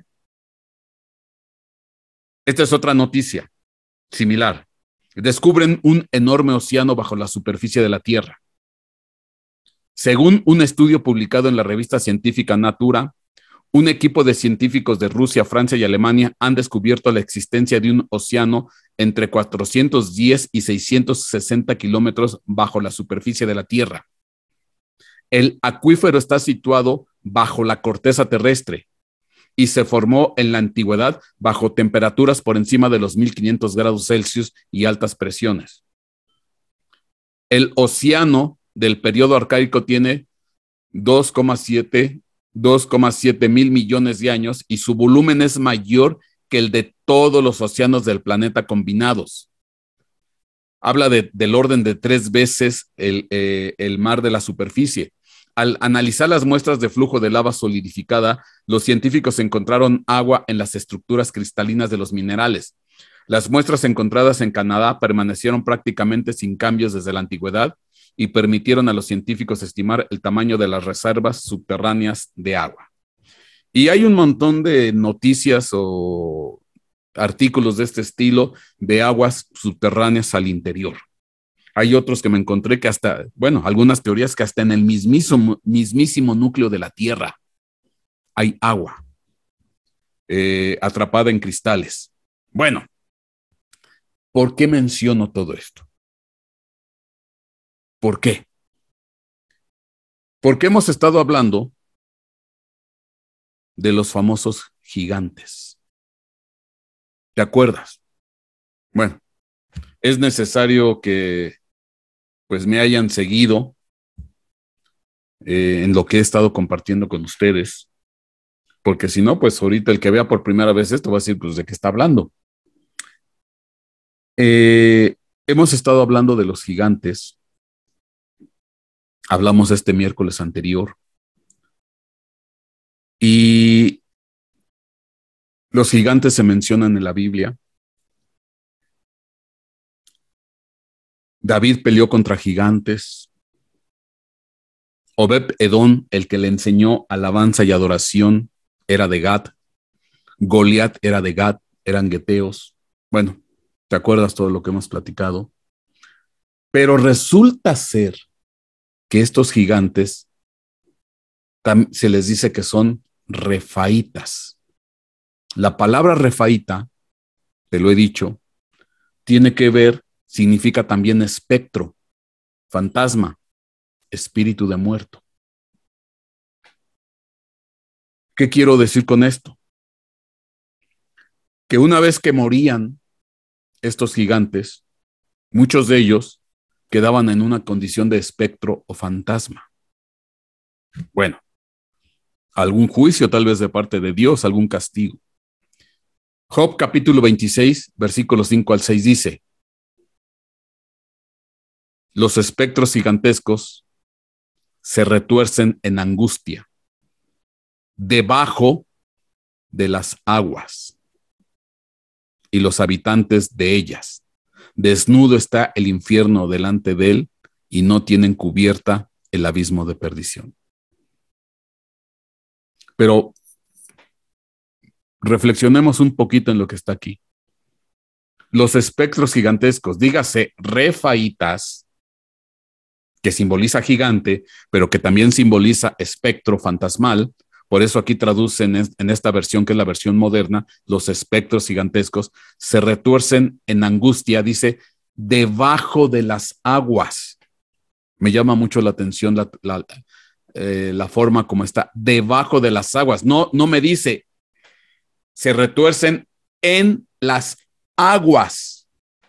Esta es otra noticia similar. Descubren un enorme océano bajo la superficie de la Tierra. Según un estudio publicado en la revista científica Natura, un equipo de científicos de Rusia, Francia y Alemania han descubierto la existencia de un océano entre cuatrocientos diez y seiscientos sesenta kilómetros bajo la superficie de la Tierra. El acuífero está situado bajo la corteza terrestre y se formó en la antigüedad bajo temperaturas por encima de los mil quinientos grados Celsius y altas presiones. El océano del periodo arcaico tiene dos coma siete mil millones de años y su volumen es mayor que el de todos los océanos del planeta combinados. Habla de, del orden de tres veces el, eh, el mar de la superficie. Al analizar las muestras de flujo de lava solidificada, los científicos encontraron agua en las estructuras cristalinas de los minerales. Las muestras encontradas en Canadá permanecieron prácticamente sin cambios desde la antigüedad y permitieron a los científicos estimar el tamaño de las reservas subterráneas de agua. Y hay un montón de noticias o artículos de este estilo de aguas subterráneas al interior. Hay otros que me encontré que hasta, bueno, algunas teorías que hasta en el mismísimo, mismísimo núcleo de la Tierra hay agua. eh, atrapada en cristales. Bueno, ¿por qué menciono todo esto? ¿Por qué? Porque hemos estado hablando de los famosos gigantes. ¿Te acuerdas? Bueno, es necesario que pues me hayan seguido eh, en lo que he estado compartiendo con ustedes, porque si no, pues ahorita el que vea por primera vez esto va a decir, pues, ¿de qué está hablando? Eh, hemos estado hablando de los gigantes, hablamos este miércoles anterior, y los gigantes se mencionan en la Biblia. David peleó contra gigantes. Obed Edom, el que le enseñó alabanza y adoración, era de Gat. Goliat era de Gat, eran geteos. Bueno, ¿te acuerdas todo lo que hemos platicado? Pero resulta ser que estos gigantes se les dice que son refaitas. La palabra refaíta, te lo he dicho, tiene que ver, significa también espectro, fantasma, espíritu de muerto. ¿Qué quiero decir con esto? Que una vez que morían estos gigantes, muchos de ellos quedaban en una condición de espectro o fantasma. Bueno, algún juicio tal vez de parte de Dios, algún castigo. Job capítulo veintiséis, versículos cinco al seis dice: los espectros gigantescos se retuercen en angustia debajo de las aguas y los habitantes de ellas. Desnudo está el infierno delante de él y no tienen cubierta el abismo de perdición. Pero reflexionemos un poquito en lo que está aquí. Los espectros gigantescos, dígase refaitas, que simboliza gigante, pero que también simboliza espectro fantasmal. Por eso aquí traducen en esta versión, que es la versión moderna, los espectros gigantescos se retuercen en angustia, dice, debajo de las aguas. Me llama mucho la atención la, la, eh, la forma como está, debajo de las aguas. No, no me dice, se retuercen en las aguas.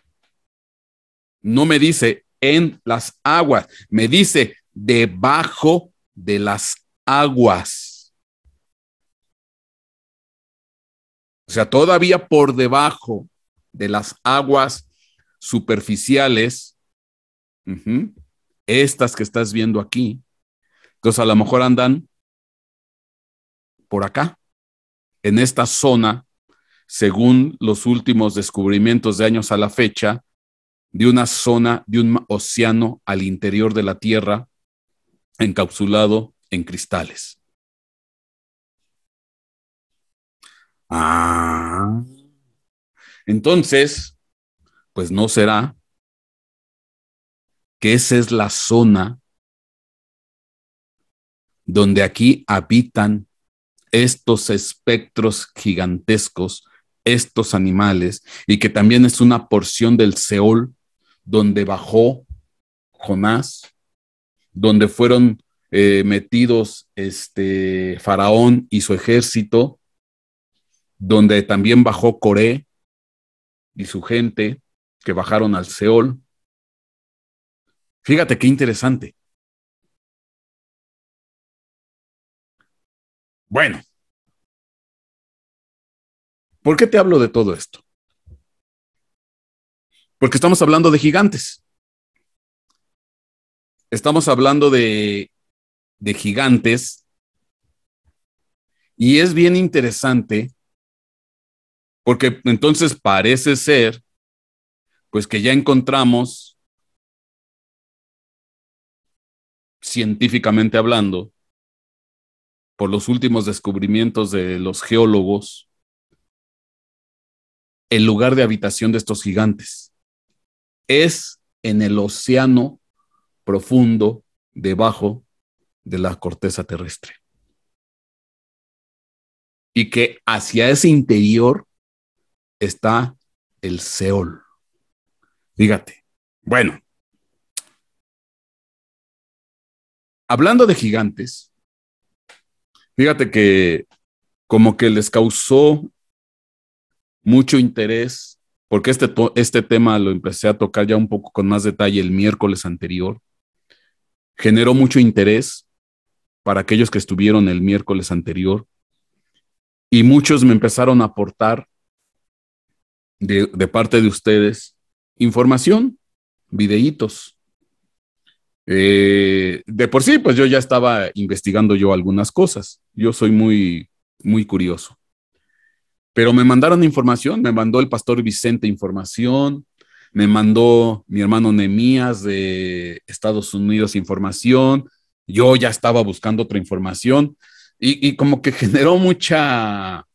No me dice en las aguas, me dice debajo de las aguas. O sea, todavía por debajo de las aguas superficiales, uh-huh, estas que estás viendo aquí, entonces a lo mejor andan por acá, en esta zona, según los últimos descubrimientos de años a la fecha, de una zona, de un océano al interior de la Tierra, encapsulado en cristales. Ah, entonces, pues no será que esa es la zona donde aquí habitan estos espectros gigantescos, estos animales, y que también es una porción del Seol donde bajó Jonás, donde fueron eh, metidos este Faraón y su ejército, donde también bajó Coré y su gente, que bajaron al Seol. Fíjate qué interesante. Bueno, ¿por qué te hablo de todo esto? Porque estamos hablando de gigantes. Estamos hablando de, de gigantes, y es bien interesante porque entonces parece ser pues que ya encontramos, científicamente hablando, por los últimos descubrimientos de los geólogos, el lugar de habitación de estos gigantes. Es en el océano profundo debajo de la corteza terrestre. y que hacia ese interior está el Seol. Fíjate. Bueno, hablando de gigantes, fíjate que como que les causó mucho interés, porque este, este tema lo empecé a tocar ya un poco con más detalle el miércoles anterior, generó mucho interés para aquellos que estuvieron el miércoles anterior y muchos me empezaron a aportar de, de parte de ustedes información, videitos. Eh, de por sí, pues yo ya estaba investigando yo algunas cosas. Yo soy muy, muy curioso. Pero me mandaron información, me mandó el pastor Vicente información, me mandó mi hermano Nemías de Estados Unidos información, yo ya estaba buscando otra información y, y como que generó mucha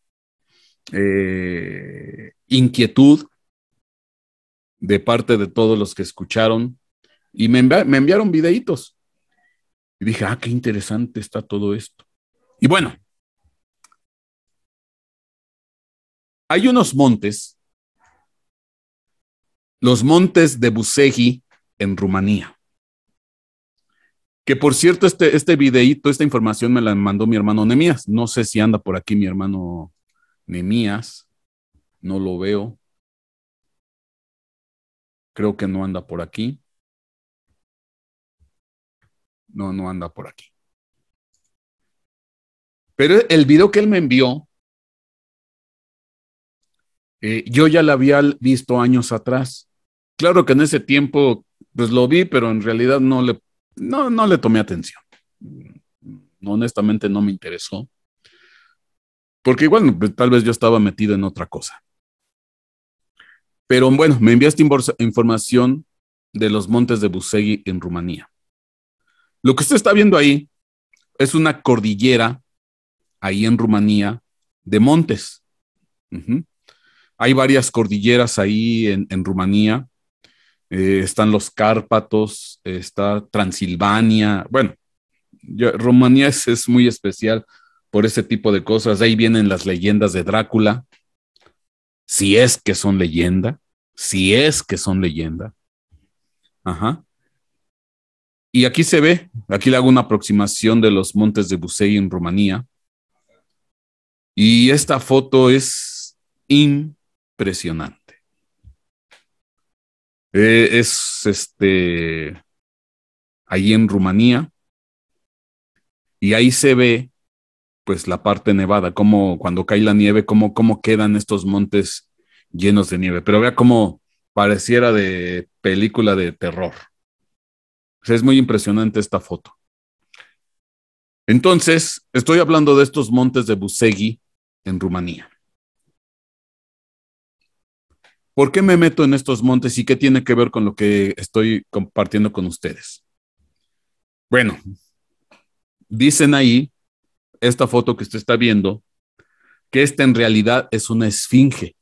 eh, inquietud de parte de todos los que escucharon y me, envi me enviaron videitos. Y dije, ah, qué interesante está todo esto. Y bueno, hay unos montes, los montes de Busegi en Rumanía. Que por cierto, este, este videíto, esta información me la mandó mi hermano Nemías. No sé si anda por aquí mi hermano Nemías. No lo veo. Creo que no anda por aquí. No, no anda por aquí. Pero el video que él me envió, eh, yo ya lo había visto años atrás. Claro que en ese tiempo, pues lo vi, pero en realidad no le, no, no le tomé atención. Honestamente no me interesó. Porque igual, pues, tal vez yo estaba metido en otra cosa. Pero bueno, me enviaste información de los montes de Busegi en Rumanía. Lo que usted está viendo ahí es una cordillera ahí en Rumanía de montes. Uh-huh. Hay varias cordilleras ahí en, en Rumanía. Eh, están los Cárpatos, está Transilvania. Bueno, yo, Rumanía es, es muy especial por ese tipo de cosas. De ahí vienen las leyendas de Drácula. Si es que son leyenda, si es que son leyenda. Ajá. Y aquí se ve, aquí le hago una aproximación de los montes de Busei en Rumanía. Y esta foto es impresionante. Eh, es este, ahí en Rumanía. Y ahí se ve, pues, la parte nevada, como cuando cae la nieve, cómo, cómo quedan estos montes llenos de nieve. Pero vea cómo pareciera de película de terror. O sea, es muy impresionante esta foto. Entonces, estoy hablando de estos montes de Busegi en Rumanía. ¿Por qué me meto en estos montes y qué tiene que ver con lo que estoy compartiendo con ustedes? Bueno, dicen ahí, esta foto que usted está viendo, que esta en realidad es una esfinge.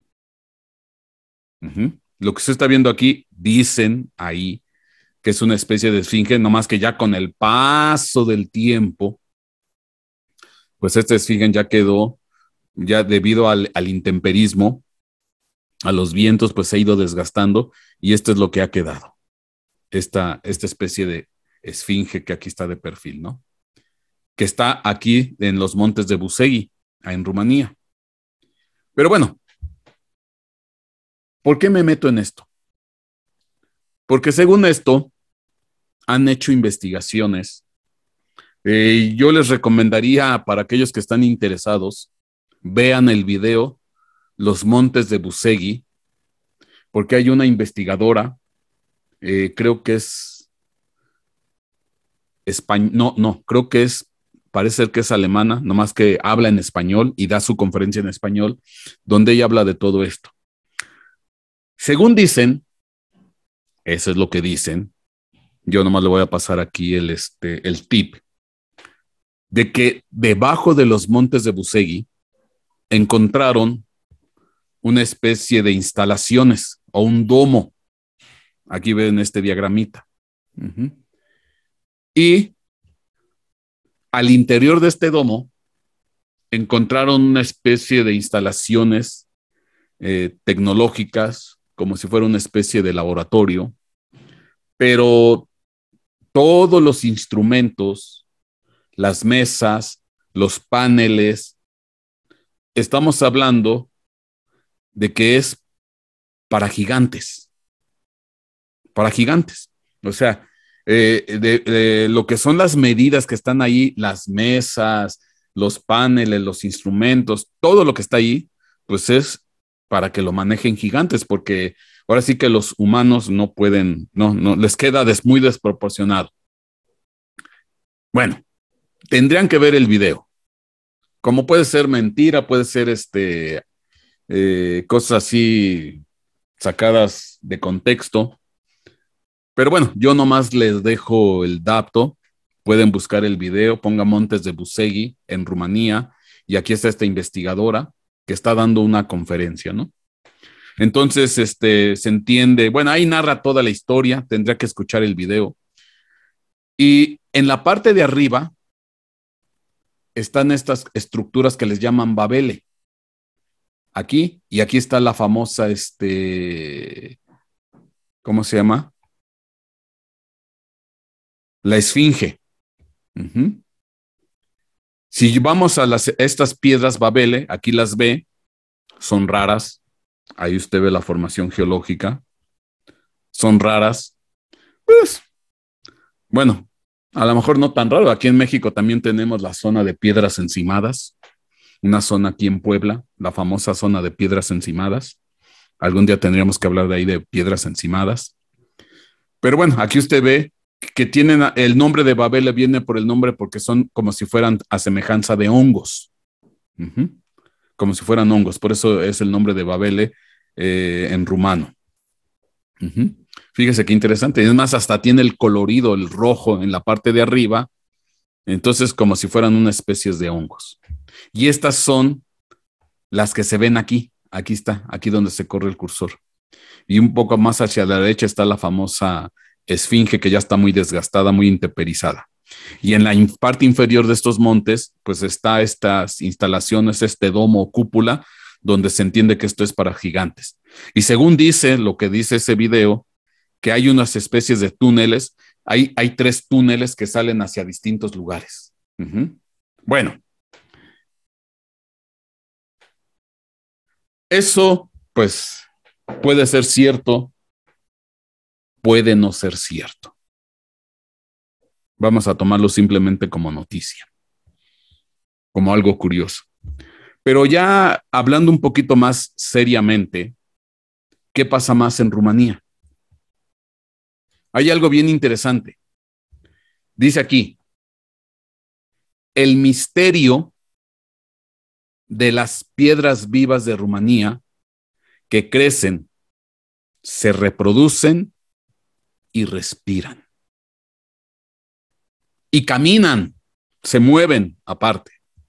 Uh-huh. Lo que usted está viendo aquí, dicen ahí que es una especie de esfinge, nomás que ya con el paso del tiempo, pues esta esfinge ya quedó, ya debido al, al intemperismo, a los vientos, pues se ha ido desgastando y esto es lo que ha quedado. Esta, esta especie de esfinge que aquí está de perfil, ¿no? Que está aquí en los montes de Busegi, en Rumanía. Pero bueno, ¿por qué me meto en esto? Porque según esto, han hecho investigaciones. Eh, yo les recomendaría para aquellos que están interesados, vean el video Los Montes de Busegi, porque hay una investigadora, eh, creo que es español, no, no, creo que es, parece ser que es alemana, nomás que habla en español y da su conferencia en español, donde ella habla de todo esto. Según dicen, eso es lo que dicen, yo nomás le voy a pasar aquí el, este, el tip, de que debajo de los montes de Busegi encontraron una especie de instalaciones o un domo. Aquí ven este diagramita. Uh-huh. Y al interior de este domo encontraron una especie de instalaciones eh, tecnológicas, como si fuera una especie de laboratorio, pero todos los instrumentos, las mesas, los paneles, estamos hablando de que es para gigantes, para gigantes. O sea, eh, de, de lo que son las medidas que están ahí, las mesas, los paneles, los instrumentos, todo lo que está ahí, pues es para que lo manejen gigantes, porque ahora sí que los humanos no pueden, no, no, les queda des, muy desproporcionado. Bueno, tendrían que ver el video. Como puede ser mentira, puede ser este, eh, cosas así sacadas de contexto. Pero bueno, yo nomás les dejo el dato. Pueden buscar el video, ponga Montes de Busegui en Rumanía, y aquí está esta investigadora que está dando una conferencia, ¿no? Entonces, este, se entiende, bueno, ahí narra toda la historia, tendría que escuchar el video. Y en la parte de arriba están estas estructuras que les llaman Babele. Aquí, y aquí está la famosa, este, ¿cómo se llama? La Esfinge. Uh-huh. Si vamos a las, estas piedras Babele, aquí las ve, son raras. Ahí usted ve la formación geológica. Son raras. Pues, bueno, a lo mejor no tan raro. Aquí en México también tenemos la zona de piedras encimadas. Una zona aquí en Puebla, la famosa zona de piedras encimadas. Algún día tendríamos que hablar de ahí de piedras encimadas. Pero bueno, aquí usted ve que tienen el nombre de Babele, viene por el nombre porque son como si fueran a semejanza de hongos. Uh-huh. Como si fueran hongos, por eso es el nombre de Babele eh, en rumano. Uh-huh. Fíjese qué interesante, es más, hasta tiene el colorido, el rojo en la parte de arriba, entonces como si fueran una especie de hongos. Y estas son las que se ven aquí, aquí está, aquí donde se corre el cursor. Y un poco más hacia la derecha está la famosa esfinge que ya está muy desgastada, muy intemperizada. Y en la in- parte inferior de estos montes, pues está estas instalaciones, este domo o cúpula, donde se entiende que esto es para gigantes. Y según dice, lo que dice ese video, que hay unas especies de túneles, hay, hay tres túneles que salen hacia distintos lugares. Uh-huh. Bueno, eso pues puede ser cierto, puede no ser cierto. Vamos a tomarlo simplemente como noticia, como algo curioso. Pero ya hablando un poquito más seriamente, ¿qué pasa más en Rumanía? Hay algo bien interesante. Dice aquí, el misterio de las piedras vivas de Rumanía que crecen, se reproducen y respiran. Y caminan, se mueven aparte.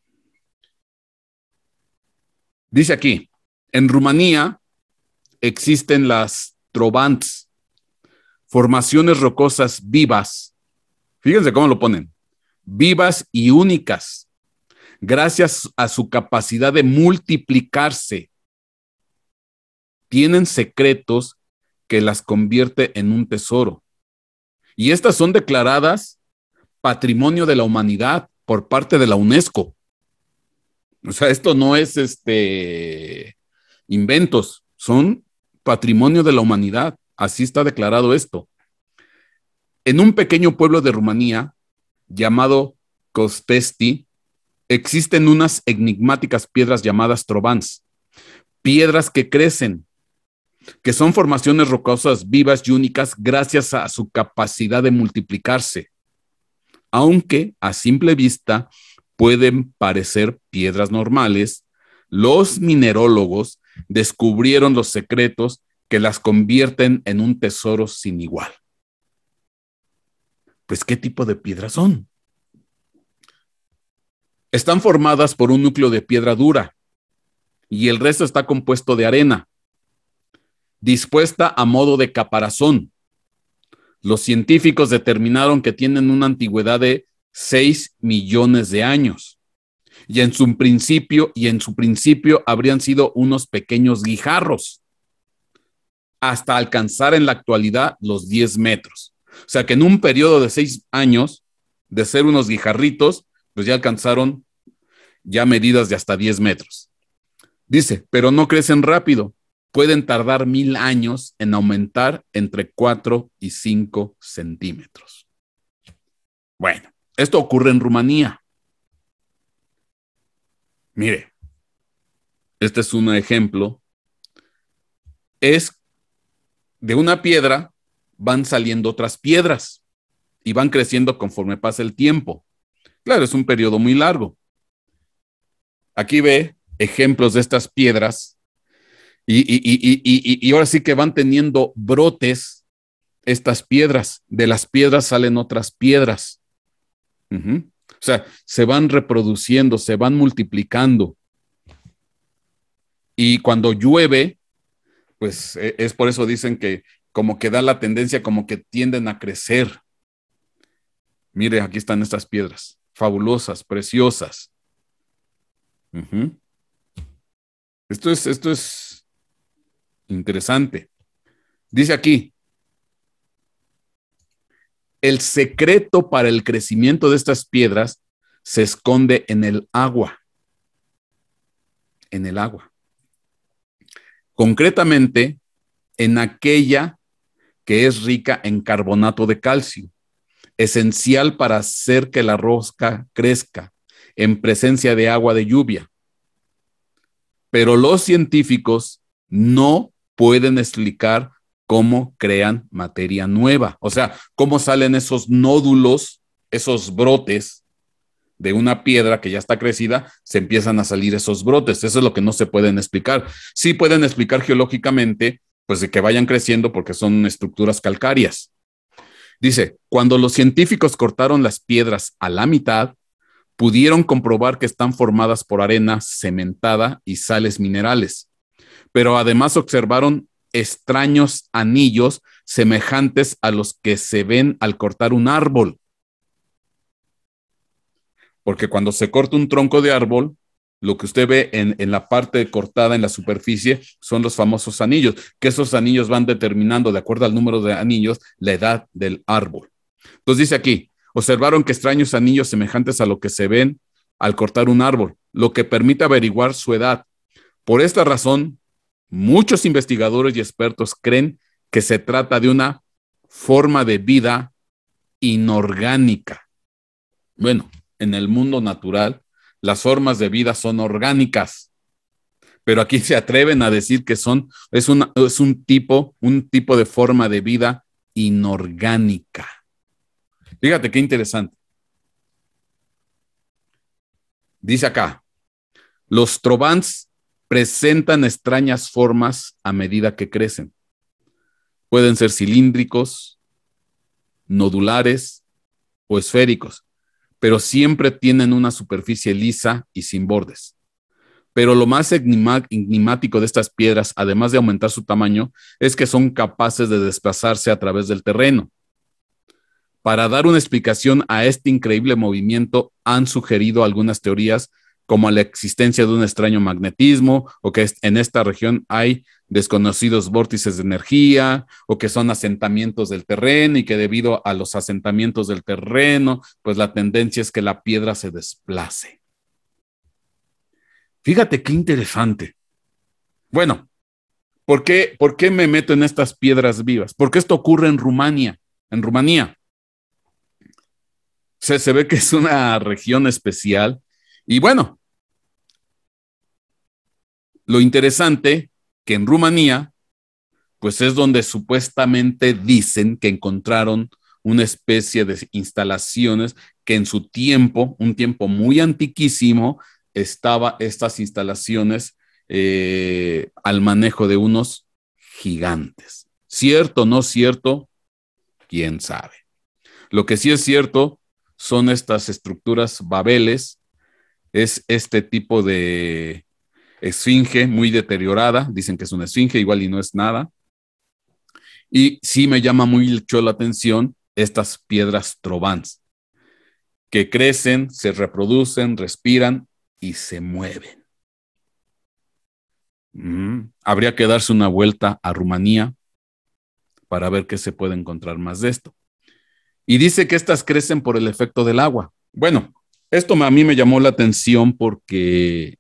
Dice aquí, en Rumanía existen las trobants, formaciones rocosas vivas. Fíjense cómo lo ponen. Vivas y únicas, gracias a su capacidad de multiplicarse. Tienen secretos que las convierte en un tesoro. Y estas son declaradas Patrimonio de la Humanidad por parte de la UNESCO. O sea, esto no es este inventos, son Patrimonio de la Humanidad. Así está declarado esto. En un pequeño pueblo de Rumanía llamado Costesti, existen unas enigmáticas piedras llamadas trobans, piedras que crecen, que son formaciones rocosas vivas y únicas gracias a su capacidad de multiplicarse, aunque a simple vista pueden parecer piedras normales. Los minerólogos descubrieron los secretos que las convierten en un tesoro sin igual. Pues, ¿qué tipo de piedras son? Están formadas por un núcleo de piedra dura y el resto está compuesto de arena, dispuesta a modo de caparazón. Los científicos determinaron que tienen una antigüedad de seis millones de años Y en su principio, y en su principio habrían sido unos pequeños guijarros, hasta alcanzar en la actualidad los diez metros. O sea que en un periodo de seis años, de ser unos guijarritos, pues ya alcanzaron ya medidas de hasta diez metros. Dice, pero no crecen rápido. Pueden tardar mil años en aumentar entre cuatro y cinco centímetros. Bueno, esto ocurre en Rumanía. Mire, este es un ejemplo. Es de una piedra, van saliendo otras piedras y van creciendo conforme pasa el tiempo. Claro, es un periodo muy largo. Aquí ve ejemplos de estas piedras y, y, y, y, y ahora sí que van teniendo brotes estas piedras. De las piedras salen otras piedras. Uh-huh. O sea, se van reproduciendo, se van multiplicando. Y cuando llueve, pues es por eso dicen que como que da la tendencia, como que tienden a crecer. Mire, aquí están estas piedras, fabulosas, preciosas. Uh-huh. Esto es, esto es interesante. Dice aquí, el secreto para el crecimiento de estas piedras se esconde en el agua. En el agua. Concretamente, en aquella que es rica en carbonato de calcio, esencial para hacer que la rosca crezca en presencia de agua de lluvia. Pero los científicos no pueden explicar cómo crean materia nueva, o sea, cómo salen esos nódulos, esos brotes de una piedra que ya está crecida, se empiezan a salir esos brotes. Eso es lo que no se pueden explicar. Sí pueden explicar geológicamente, pues de que vayan creciendo porque son estructuras calcáreas. Dice, cuando los científicos cortaron las piedras a la mitad, pudieron comprobar que están formadas por arena cementada y sales minerales, pero además observaron extraños anillos semejantes a los que se ven al cortar un árbol. Porque cuando se corta un tronco de árbol, lo que usted ve en, en la parte cortada en la superficie son los famosos anillos, que esos anillos van determinando, de acuerdo al número de anillos, la edad del árbol. Entonces dice aquí, observaron que extraños anillos semejantes a lo que se ven al cortar un árbol, lo que permite averiguar su edad. Por esta razón, muchos investigadores y expertos creen que se trata de una forma de vida inorgánica. Bueno, en el mundo natural, las formas de vida son orgánicas, pero aquí se atreven a decir que son, es, una, es un tipo, un tipo de forma de vida inorgánica. Fíjate qué interesante. Dice acá, los trovans presentan extrañas formas a medida que crecen. Pueden ser cilíndricos, nodulares o esféricos, pero siempre tienen una superficie lisa y sin bordes. Pero lo más enigmático de estas piedras, además de aumentar su tamaño, es que son capaces de desplazarse a través del terreno. Para dar una explicación a este increíble movimiento, han sugerido algunas teorías como la existencia de un extraño magnetismo, o que en esta región hay desconocidos vórtices de energía, o que son asentamientos del terreno y que debido a los asentamientos del terreno, pues la tendencia es que la piedra se desplace. Fíjate qué interesante. Bueno, ¿por qué, por qué me meto en estas piedras vivas? Porque esto ocurre en Rumania, en Rumanía. Se, se ve que es una región especial. Y bueno, lo interesante que en Rumanía, pues es donde supuestamente dicen que encontraron una especie de instalaciones que en su tiempo, un tiempo muy antiquísimo, estaba estas instalaciones eh, al manejo de unos gigantes. ¿Cierto o no cierto? ¿Quién sabe? Lo que sí es cierto son estas estructuras babeles, es este tipo de esfinge muy deteriorada, dicen que es una esfinge, igual y no es nada. Y sí me llama mucho la atención estas piedras trovans, que crecen, se reproducen, respiran y se mueven. Mm. Habría que darse una vuelta a Rumanía para ver qué se puede encontrar más de esto. Y dice que estas crecen por el efecto del agua. Bueno, esto a mí me llamó la atención porque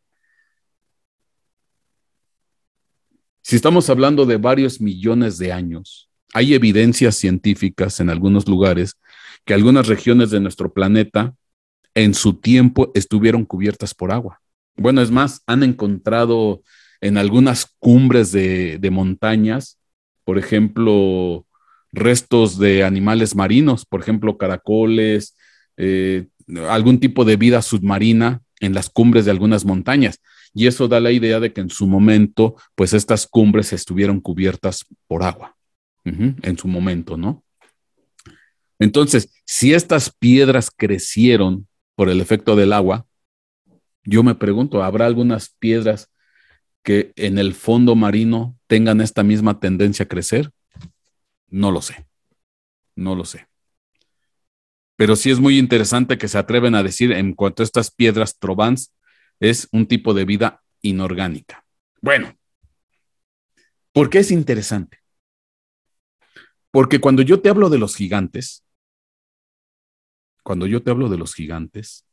si estamos hablando de varios millones de años, hay evidencias científicas en algunos lugares que algunas regiones de nuestro planeta en su tiempo estuvieron cubiertas por agua. Bueno, es más, han encontrado en algunas cumbres de, de montañas, por ejemplo, restos de animales marinos, por ejemplo, caracoles, eh, algún tipo de vida submarina en las cumbres de algunas montañas. Y eso da la idea de que en su momento, pues estas cumbres estuvieron cubiertas por agua, uh-huh, en su momento, ¿no? Entonces, si estas piedras crecieron por el efecto del agua, yo me pregunto, ¿habrá algunas piedras que en el fondo marino tengan esta misma tendencia a crecer? No lo sé, no lo sé. Pero sí es muy interesante que se atreven a decir en cuanto a estas piedras trovans, es un tipo de vida inorgánica. Bueno, ¿por qué es interesante? Porque cuando yo te hablo de los gigantes, cuando yo te hablo de los gigantes,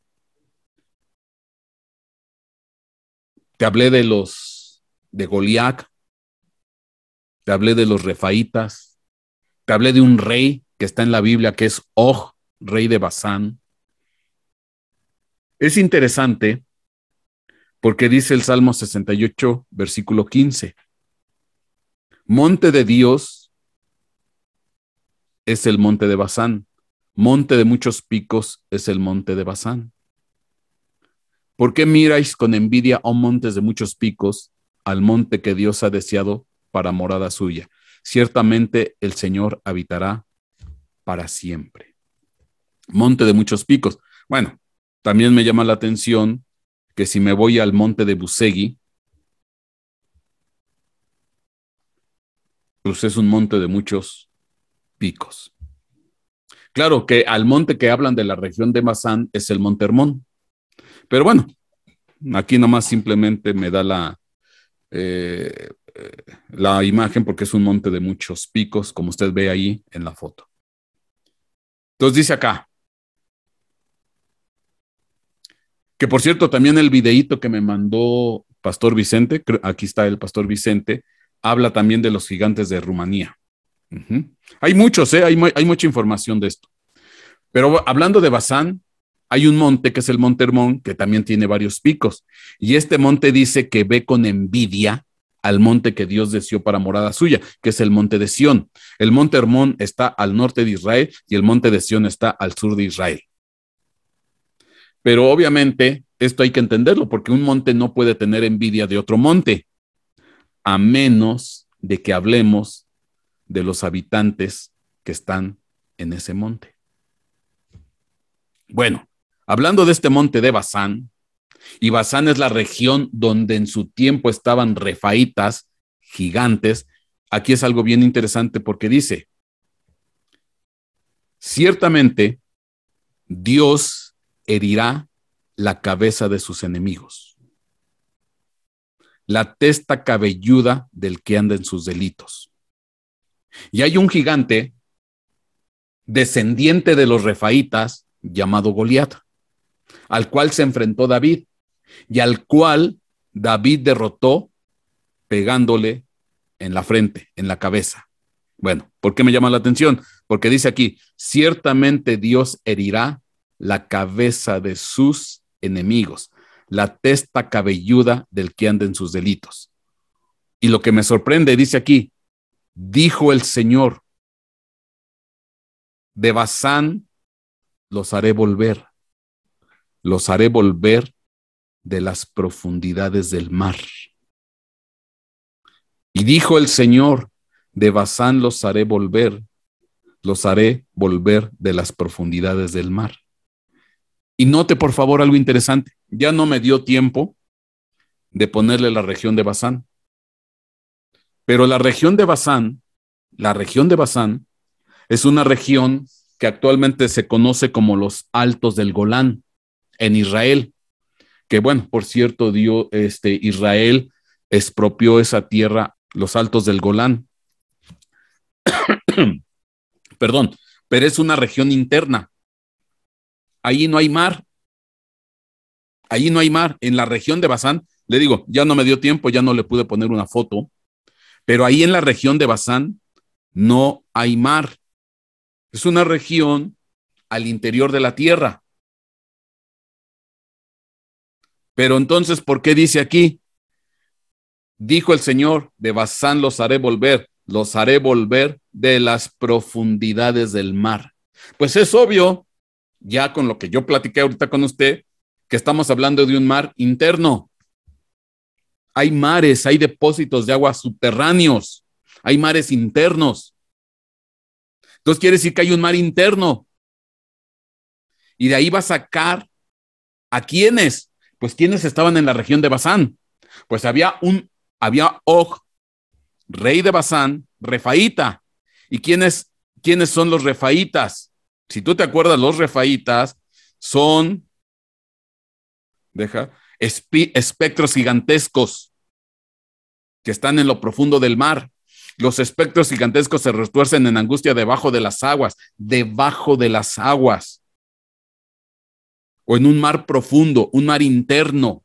te hablé de los de Goliat, te hablé de los refaítas, te hablé de un rey que está en la Biblia que es Og, rey de Basán. Es interesante porque dice el Salmo sesenta y ocho, versículo quince. Monte de Dios es el monte de Basán. Monte de muchos picos es el monte de Basán. ¿Por qué miráis con envidia, oh montes de muchos picos, al monte que Dios ha deseado para morada suya? Ciertamente el Señor habitará para siempre. Monte de muchos picos. Bueno, también me llama la atención que si me voy al monte de Busegui, pues es un monte de muchos picos. Claro que al monte que hablan de la región de Basán es el Monte Hermón. Pero bueno, aquí nomás simplemente me da la, eh, la imagen porque es un monte de muchos picos, como usted ve ahí en la foto. Entonces dice acá, que por cierto, también el videíto que me mandó Pastor Vicente, aquí está el Pastor Vicente, habla también de los gigantes de Rumanía. Uh-huh. Hay muchos, ¿eh? hay, hay mucha información de esto. Pero hablando de Basán, hay un monte que es el Monte Hermón, que también tiene varios picos. Y este monte dice que ve con envidia al monte que Dios deseó para morada suya, que es el monte de Sión. El Monte Hermón está al norte de Israel y el monte de Sión está al sur de Israel. Pero obviamente esto hay que entenderlo, porque un monte no puede tener envidia de otro monte, a menos de que hablemos de los habitantes que están en ese monte. Bueno, hablando de este monte de Basán, y Basán es la región donde en su tiempo estaban refaítas gigantes, aquí es algo bien interesante porque dice, ciertamente Dios herirá la cabeza de sus enemigos, la testa cabelluda del que anda en sus delitos. Y hay un gigante descendiente de los refaítas llamado Goliat, al cual se enfrentó David y al cual David derrotó pegándole en la frente, en la cabeza. Bueno, ¿por qué me llama la atención? Porque dice aquí, ciertamente Dios herirá la cabeza de sus enemigos, la testa cabelluda del que anda en sus delitos. Y lo que me sorprende, dice aquí, dijo el Señor, de Basán los haré volver, los haré volver de las profundidades del mar. Y dijo el Señor, de Basán los haré volver, los haré volver de las profundidades del mar. Y note por favor algo interesante, ya no me dio tiempo de ponerle la región de Basán, pero la región de Basán, la región de Basán es una región que actualmente se conoce como los Altos del Golán en Israel, que bueno, por cierto, dio este, Israel expropió esa tierra, los altos del Golán. Perdón, pero es una región interna. Ahí no hay mar. Ahí no hay mar. En la región de Basán, le digo, ya no me dio tiempo, ya no le pude poner una foto, pero ahí en la región de Basán no hay mar. Es una región al interior de la tierra. Pero entonces, ¿por qué dice aquí? Dijo el Señor, de Basán los haré volver, los haré volver de las profundidades del mar. Pues es obvio, ya con lo que yo platiqué ahorita con usted, que estamos hablando de un mar interno. Hay mares, hay depósitos de agua subterráneos, hay mares internos. Entonces quiere decir que hay un mar interno. Y de ahí va a sacar a quiénes. Pues quienes estaban en la región de Basán. Pues había un, había Og, rey de Basán, refaíta. ¿Y quiénes, quiénes son los refaítas? Si tú te acuerdas, los refaítas son, deja, espi, espectros gigantescos que están en lo profundo del mar. Los espectros gigantescos se retuercen en angustia debajo de las aguas, debajo de las aguas. O en un mar profundo, un mar interno.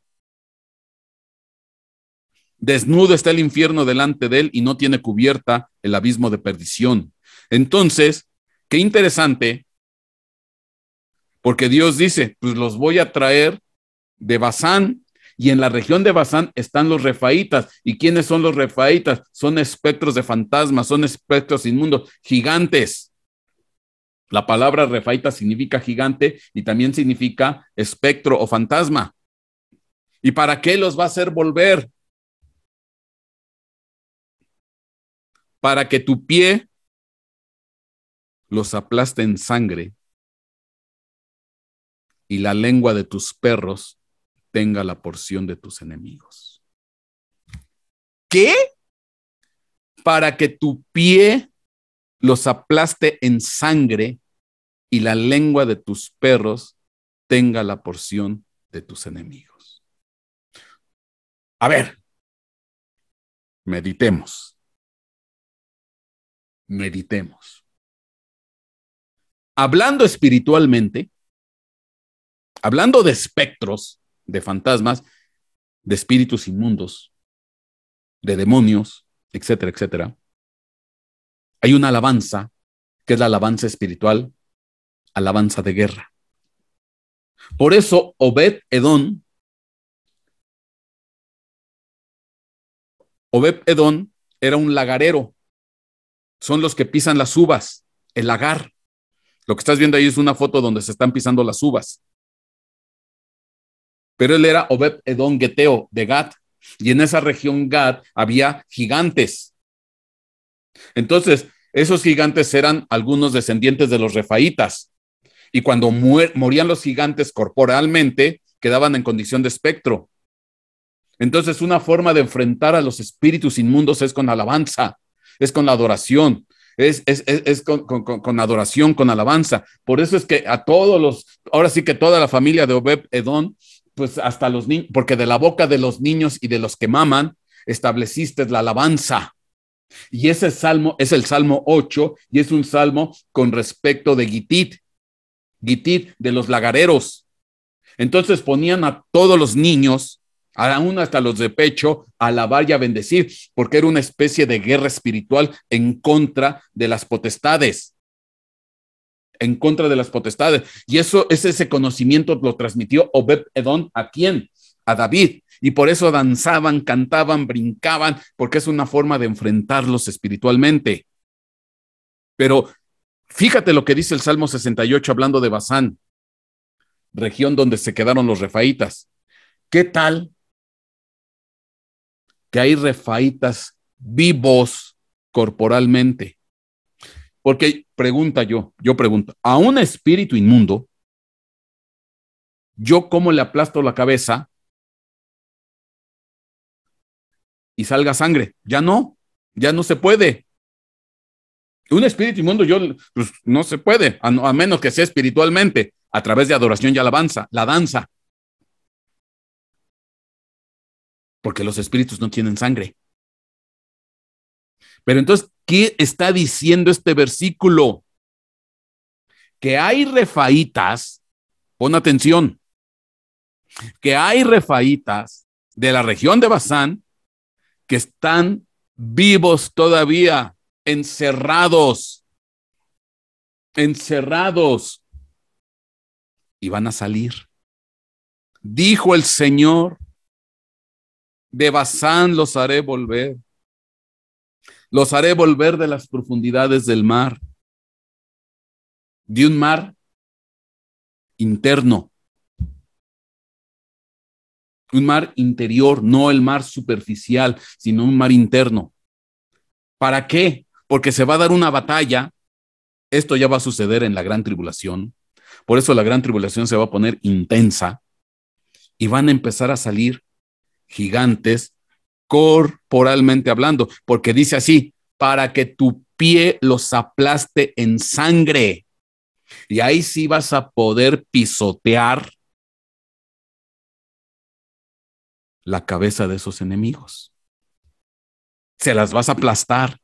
Desnudo está el infierno delante de él y no tiene cubierta el abismo de perdición. Entonces, qué interesante, porque Dios dice, pues los voy a traer de Basán, y en la región de Basán están los refaítas. ¿Y quiénes son los refaítas? Son espectros de fantasmas, son espectros inmundos, gigantes. La palabra refaíta significa gigante y también significa espectro o fantasma. ¿Y para qué los va a hacer volver? Para que tu pie los aplaste en sangre y la lengua de tus perros tenga la porción de tus enemigos. ¿Qué? Para que tu pie los aplaste en sangre y la lengua de tus perros tenga la porción de tus enemigos. A ver, meditemos. Meditemos. Hablando espiritualmente, hablando de espectros, de fantasmas, de espíritus inmundos, de demonios, etcétera, etcétera, hay una alabanza que es la alabanza espiritual, alabanza de guerra. Por eso Obed Edom, Obed Edom era un lagarero. Son los que pisan las uvas, el lagar. Lo que estás viendo ahí es una foto donde se están pisando las uvas. Pero él era Obed Edom Geteo de Gat, y en esa región Gat había gigantes. Entonces, esos gigantes eran algunos descendientes de los refaítas, y cuando muer, morían los gigantes corporalmente, quedaban en condición de espectro. Entonces, una forma de enfrentar a los espíritus inmundos es con alabanza, es con la adoración, es, es, es, es con, con, con adoración, con alabanza. Por eso es que a todos los, ahora sí que toda la familia de Obed Edom, pues hasta los niños, porque de la boca de los niños y de los que maman, estableciste la alabanza. Y ese salmo es el Salmo ocho, y es un salmo con respecto de Gitit, Gitit de los lagareros. Entonces ponían a todos los niños, aún hasta los de pecho, a alabar y a bendecir, porque era una especie de guerra espiritual en contra de las potestades. En contra de las potestades. Y eso es ese conocimiento lo transmitió Obed Edom ¿a quién? A David. Y por eso danzaban, cantaban, brincaban, porque es una forma de enfrentarlos espiritualmente. Pero fíjate lo que dice el Salmo sesenta y ocho hablando de Basán, región donde se quedaron los refaítas. ¿Qué tal que hay refaítas vivos corporalmente? Porque pregunta yo, yo pregunto, a un espíritu inmundo, ¿yo cómo le aplasto la cabeza y salga sangre? Ya no, ya no se puede. Un espíritu inmundo, yo, pues, no se puede, a, a menos que sea espiritualmente, a través de adoración y alabanza, la danza. porque los espíritus no tienen sangre. Pero entonces, ¿qué está diciendo este versículo? Que hay refaítas, pon atención, que hay refaítas de la región de Basán que están vivos todavía, encerrados, encerrados, y van a salir. Dijo el Señor, de Basán los haré volver, los haré volver de las profundidades del mar, de un mar interno, un mar interior, no el mar superficial, sino un mar interno. ¿Para qué? Porque se va a dar una batalla. Esto ya va a suceder en la gran tribulación. Por eso la gran tribulación se va a poner intensa y van a empezar a salir gigantes corporalmente hablando, porque dice así, para que tu pie los aplaste en sangre. Y ahí sí vas a poder pisotear la cabeza de esos enemigos. Se las vas a aplastar.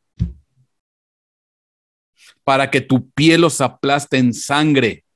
Para que tu pie los aplaste en sangre.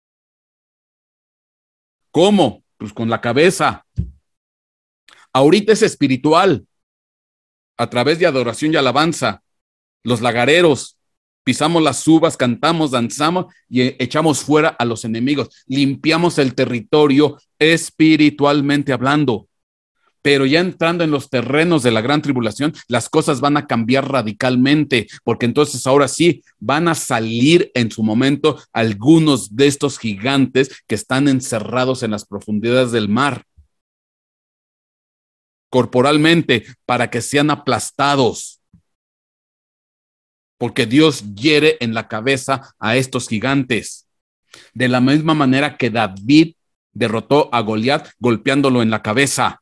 ¿Cómo? Pues con la cabeza. Ahorita es espiritual. A través de adoración y alabanza. Los lagareros. Pisamos las uvas, cantamos, danzamos y echamos fuera a los enemigos. Limpiamos el territorio espiritualmente hablando. Pero ya entrando en los terrenos de la gran tribulación, las cosas van a cambiar radicalmente, porque entonces ahora sí van a salir en su momento algunos de estos gigantes que están encerrados en las profundidades del mar, corporalmente, para que sean aplastados. Porque Dios hiere en la cabeza a estos gigantes. De la misma manera que David derrotó a Goliat golpeándolo en la cabeza.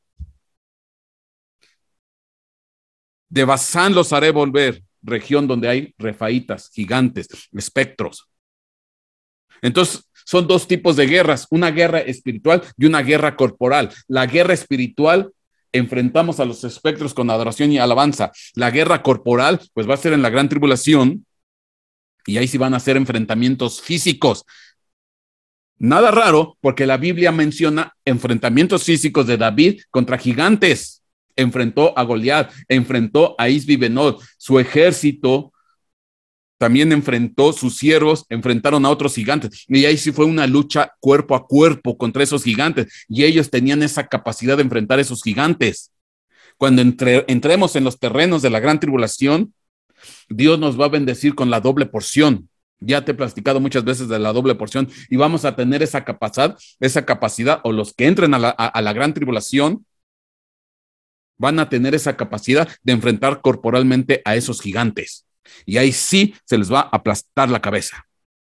De Basán los haré volver, región donde hay refaítas, gigantes, espectros. Entonces, son dos tipos de guerras, una guerra espiritual y una guerra corporal. La guerra espiritual, enfrentamos a los espectros con adoración y alabanza. La guerra corporal, pues va a ser en la gran tribulación, y ahí sí van a ser enfrentamientos físicos. Nada raro, porque la Biblia menciona enfrentamientos físicos de David contra gigantes. Enfrentó a Goliat, enfrentó a Isbi-Benob, su ejército también enfrentó, sus siervos enfrentaron a otros gigantes, y ahí sí fue una lucha cuerpo a cuerpo contra esos gigantes, y ellos tenían esa capacidad de enfrentar a esos gigantes. Cuando entre, entremos en los terrenos de la gran tribulación, Dios nos va a bendecir con la doble porción. Ya te he platicado muchas veces de la doble porción, y vamos a tener esa capacidad, esa capacidad, o los que entren a la, a, a la gran tribulación, van a tener esa capacidad de enfrentar corporalmente a esos gigantes. Y ahí sí se les va a aplastar la cabeza.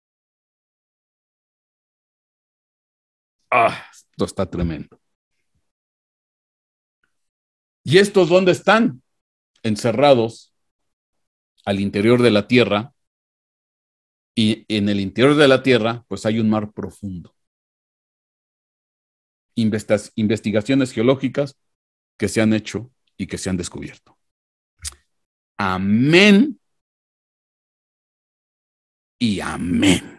Ah, esto está tremendo. ¿Y estos dónde están? Encerrados al interior de la tierra. Y en el interior de la tierra, pues hay un mar profundo. Invest- investigaciones geológicas que se han hecho y que se han descubierto. Amén y amén.